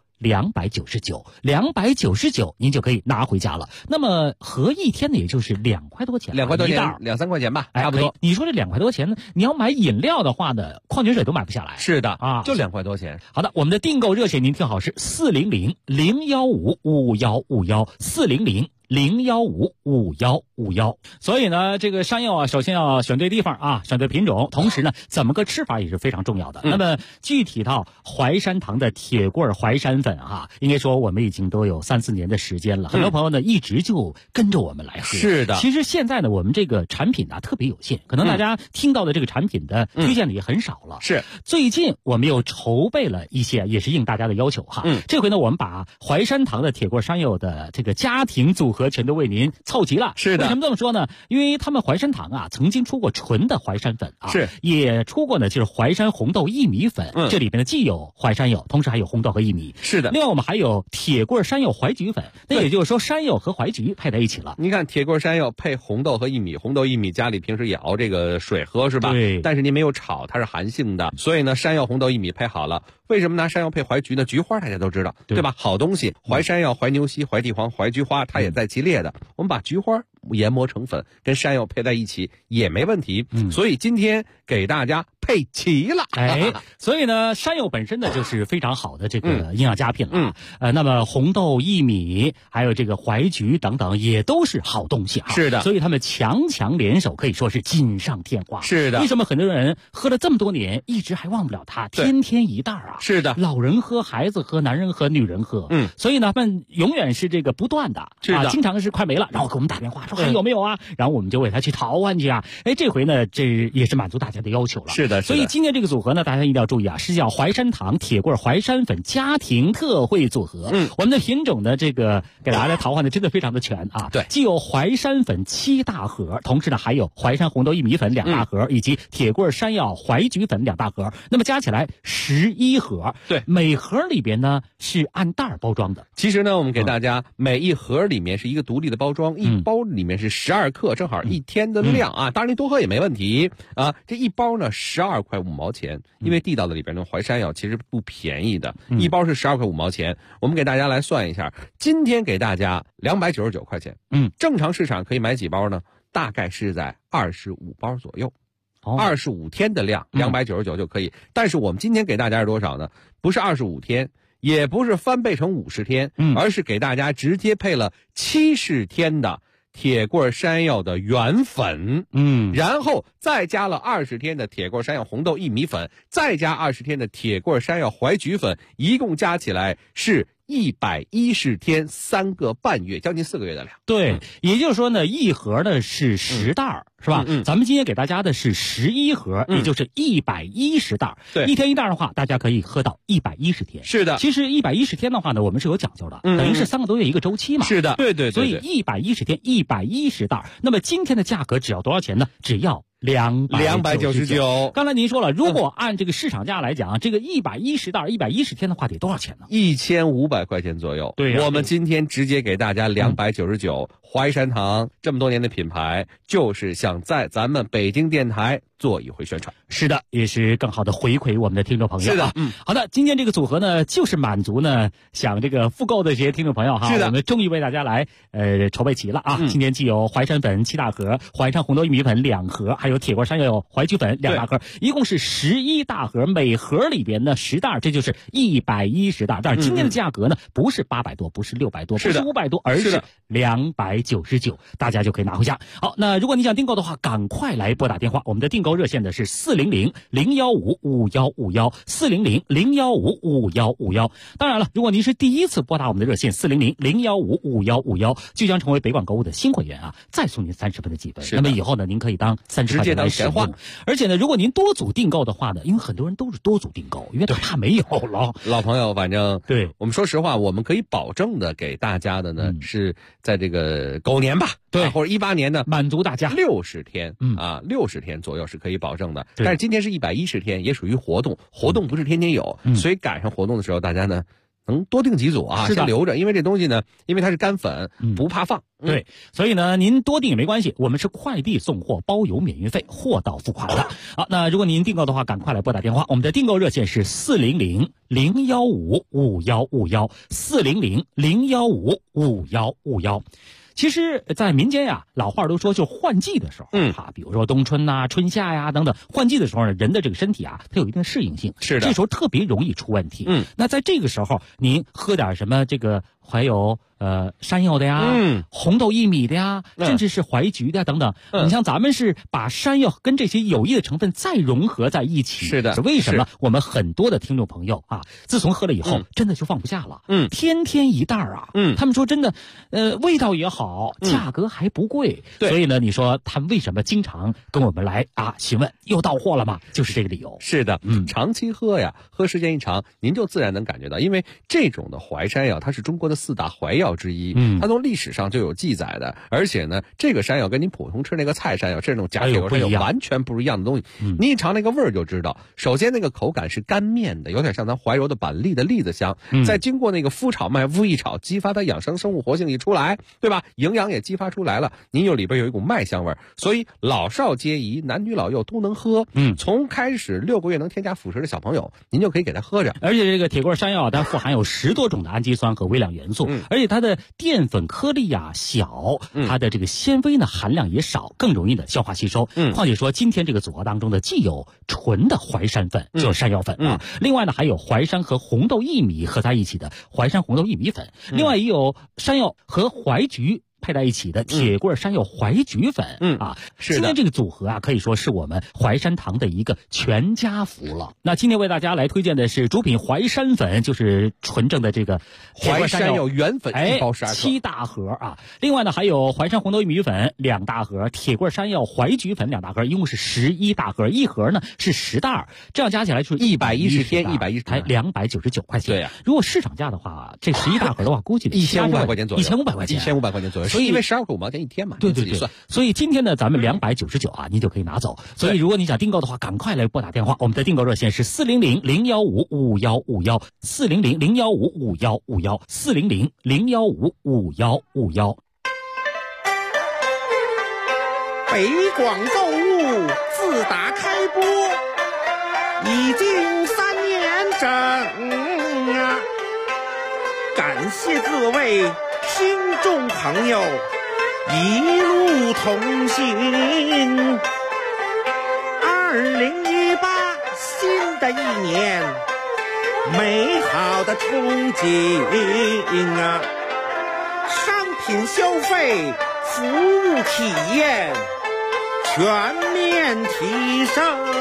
299，您就可以拿回家了。那么合一天呢，也就是2块多钱 ，2块多钱 ，2、 3块钱吧，差不多。 你说这2块多钱呢？你要买饮料的话呢，矿泉水都买不下来。 是的啊， 就2块多钱。 好的，我们的订购热线您听好是400-015-5151，400-015-5151。所以呢，这个山药啊，首先要选对地方啊，选对品种，同时呢，怎么个吃法也是非常重要的。那么具体到淮山堂的铁棍淮山粉啊，应该说我们已经都有3、4年的时间了，很多朋友呢一直就跟着我们来喝。 是的， 其实现在呢，我们这个产品呢特别有限，可能大家听到的这个产品的推荐的也很少了。 是， 最近我们又筹备了一些，也是应大家的要求哈。这回呢，我们把淮山堂的铁棍山药的这个家庭组合全都为您凑齐了。 是的， 为什么这么说呢？因为他们淮山堂啊，曾经出过纯的淮山粉啊， 是， 也出过呢，就是淮山红豆薏米粉。这里边呢既有淮山药，同时还有红豆和薏米。 是的， 另外我们还有铁棍山药淮菊粉，那也就是说山药和淮菊配在一起了。 您看铁棍山药配红豆和薏米，红豆薏米家里平时也熬这个水喝是吧？ 对。 但是您没有炒，它是寒性的，所以呢，山药、红豆、薏米配好了。为什么拿山药配淮菊呢？菊花大家都知道，对吧？好东西，淮山药、淮牛膝、淮地黄、淮菊花，它也在其列的。我们把菊花研磨成粉，跟山药配在一起也没问题。所以今天给大家配齐了。 哎，所以呢，山药本身呢就是非常好的这个营养佳品了。那么红豆、薏米，还有这个淮菊等等，也都是好东西哈。 是的， 所以他们强联手，可以说是锦上添花。 是的， 为什么很多人喝了这么多年，一直还忘不了它？天天一袋啊。 是的， 老人喝，孩子喝，男人喝，女人喝。所以呢，他们永远是这个不断的。 是的， 经常是快没了，然后给我们打电话说还有没有啊？然后我们就为他去淘换去啊。哎，这回呢，这也是满足大家的要求了。 是的， 所以今天这个组合呢，大家一定要注意啊，是叫淮山堂铁棍淮山粉家庭特惠组合。我们的品种的这个给大家来淘换的真的非常的全啊。 对， 既有淮山粉7大盒，同时呢还有淮山红豆薏米粉2大盒，以及铁棍山药淮菊粉2大盒，那么加起来11盒。 对， 每盒里边呢是按袋包装的。 其实呢，我们给大家每一盒里面是一个独立的包装，一包里面是12克，正好1天的量啊。当然您多喝也没问题啊。这一包呢12块5毛钱，因为地道的里边的淮山药其实不便宜的，一包是12块5毛钱。我们给大家来算一下，今天给大家299块钱。正常市场可以买几包呢？大概是在25包左右。25天的量299就可以。但是我们今天给大家是多少呢？不是25天，也不是翻倍成50天，而是给大家直接配了70天的铁棍山药的原粉，然后再加了20天的铁棍山药红豆薏米粉，再加20天的铁棍山药淮菊粉，一共加起来是110天3个半月，将近4个月的量。 对，也就是说呢，一盒呢是10袋，是吧？咱们今天给大家的是11盒，也就是110袋。 对， 一天一袋的话，大家可以喝到110天。 是的， 其实110天的话呢，我们是有讲究的，等于是3个多月一个周期嘛。 是的，对。 所以110天110袋，那么今天的价格只要多少钱呢？只要299。刚才您说了，如果按这个市场价来讲，这个110袋110天的话得多少钱呢 ？1500块钱左右。 对， 我们今天直接给大家299。淮山堂这么多年的品牌，就是想在咱们北京电台做一回宣传。 是的，也是更好的回馈我们的听众朋友。 是的， 好的，今天这个组合呢，就是满足呢想这个复购的这些听众朋友哈。 是的， 我们终于为大家来筹备齐了啊。今天既有淮山粉7大盒，淮山红豆薏米粉2盒，还有铁棍山药淮菊粉2大盒，一共是11大盒，每盒里边呢10袋，这就是110袋。但是今天的价格呢，不是800多，不是600多，不是500多，而是299，大家就可以拿回家。好，那如果你想订购的话，赶快来拨打电话，我们的订购购热线的是400-015-5151，400-015-5151。当然了，如果您是第一次拨打我们的热线400-015-5151，就将成为北广购物的新会员啊，再送您30分的积分。那么以后呢，您可以当30块来使用。而且呢，如果您多组订购的话呢，因为很多人都是多组订购，因为他怕没有了。 老朋友，反正对我们说实话，我们可以保证的给大家的呢，是在这个狗年吧， 对， 或者18年呢， 满足大家 60天，60天左右是可以保证的。但是今天是110天，也属于活动不是天天有，所以赶上活动的时候，大家呢能多订几组啊，先留着，因为这东西呢，因为它是干粉，不怕放。 对，所以呢，您多订也没关系，我们是快递送货，包邮免运费，货到付款的。好，那如果您订购的话，赶快来拨打电话，我们的订购热线是400-015-5151，400-015-5151。其实，在民间呀，老话都说，就换季的时候，比如说冬春呐、春夏呀等等，换季的时候呢，人的这个身体啊，它有一定适应性， 是的， 这时候特别容易出问题。那在这个时候，您喝点什么这个还有山药的呀，红豆薏米的呀，甚至是淮菊的等等。你像咱们是把山药跟这些有益的成分再融合在一起。 是的， 为什么我们很多的听众朋友啊，自从喝了以后，真的就放不下了。天天一袋啊。他们说真的，味道也好，价格还不贵。所以呢，你说他们为什么经常跟我们来询问又到货了吗？就是这个理由。 是的，长期喝呀，喝时间一长，您就自然能感觉到，因为这种的淮山药，它是中国的4大淮药之一，它从历史上就有记载的，而且呢，这个山药跟您普通吃那个菜山药，这种假铁锅山药完全不一样的东西。你一尝那个味儿就知道，首先那个口感是干面的，有点像咱怀柔的板栗的栗子香，再经过那个麸炒麦麸一炒，激发它养生生物活性一出来，对吧？营养也激发出来了，您有里边有一股麦香味儿，所以老少皆宜，男女老幼都能喝。从开始6个月能添加辅食的小朋友，您就可以给他喝着。 而且这个铁锅山药它富含有10多种的氨基酸和微量元素，而且它的淀粉颗粒小，它的这个纤维呢含量也少，更容易的消化吸收。况且说今天这个组合当中的既有纯的淮山粉，就是山药粉啊，另外呢还有淮山和红豆薏米合在一起的淮山红豆薏米粉，另外也有山药和淮菊配在一起的铁棍山药淮菊粉。 是的， 今天这个组合啊，可以说是我们淮山堂的一个全家福了。那今天为大家来推荐的是主品淮山粉，就是纯正的这个淮山药原粉1包12克 ，7大盒啊。另外呢，还有淮山红豆薏米粉2大盒，铁棍山药淮菊粉2大盒，一共是11大盒，一盒呢是10袋，这样加起来就是 110天110 才299块钱。 对呀， 如果市场价的话，这11大盒的话，估计 1500块钱左右 ，1500块钱 ，1500块钱左右。所以因为12块5毛钱一天嘛， 对，所以今天呢，咱们299啊，您就可以拿走。所以如果你想订购的话，赶快来拨打电话，我们的订购热线是400-015-5151，400-015-5151，400-015-5151。 北广购物自打开播已经3年整啊，感谢各位听众朋友一路同行。2018新的一年，美好的憧憬啊，商品消费、服务体验全面提升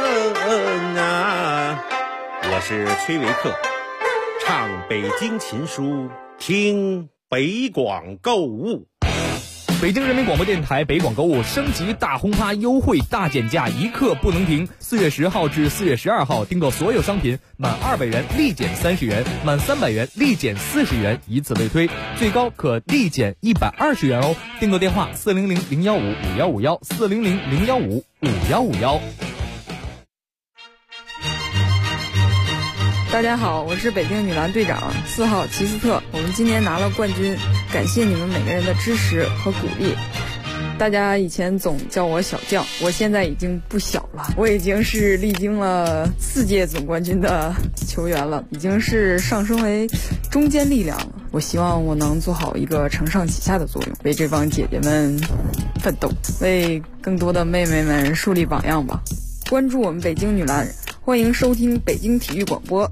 啊！我是崔维克，唱北京琴书，听北广购物。 北京人民广播电台北广购物升级大轰趴优惠大减价，一刻不能停。4月10号至4月12号，订购所有商品满200元立减30元，满300元立减40元，以此类推，最高可立减120元哦。订购电话400-015-5151，400-015-5151。 大家好，我是北京女篮队长4号齐斯特，我们今年拿了冠军，感谢你们每个人的支持和鼓励。大家以前总叫我小将，我现在已经不小了，我已经是历经了4届总冠军的球员了，已经是上升为中坚力量了。我希望我能做好一个承上启下的作用，为这帮姐姐们奋斗，为更多的妹妹们树立榜样吧。关注我们北京女篮，欢迎收听北京体育广播。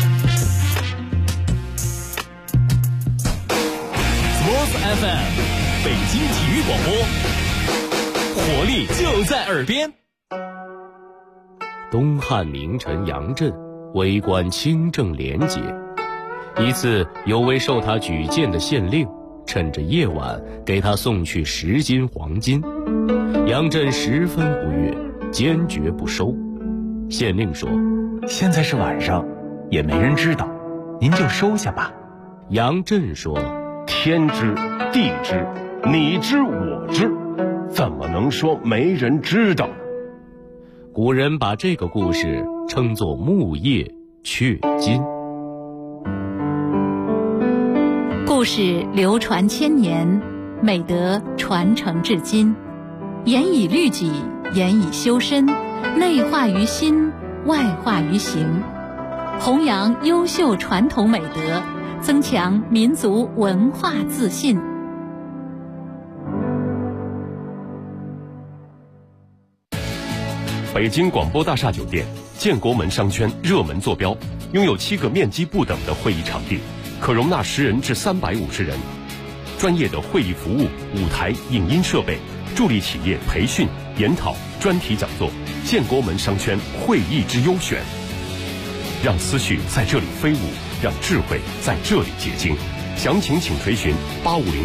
FM 北京体育广播，活力就在耳边。 东汉名臣杨震为官清正廉洁，一次有位受他举荐的县令趁着夜晚给他送去10斤黄金，杨震十分不悦，坚决不收。县令说： 现在是晚上，也没人知道，您就收下吧。 杨震说： 天知地知，你知我知，怎么能说没人知道？ 古人把这个故事称作木叶雀金。 故事流传千年，美德传承至今，严以律己，严以修身，内化于心，外化于行，弘扬优秀传统美德，增强民族文化自信。 北京广播大厦酒店建国门商圈热门坐标，拥有7个面积不等的会议场地，可容纳10人至350人。专业的会议服务、舞台、影音设备，助力企业培训、研讨、专题讲座。建国门商圈会议之优选，让思绪在这里飞舞，让智慧在这里结晶。详情请垂询850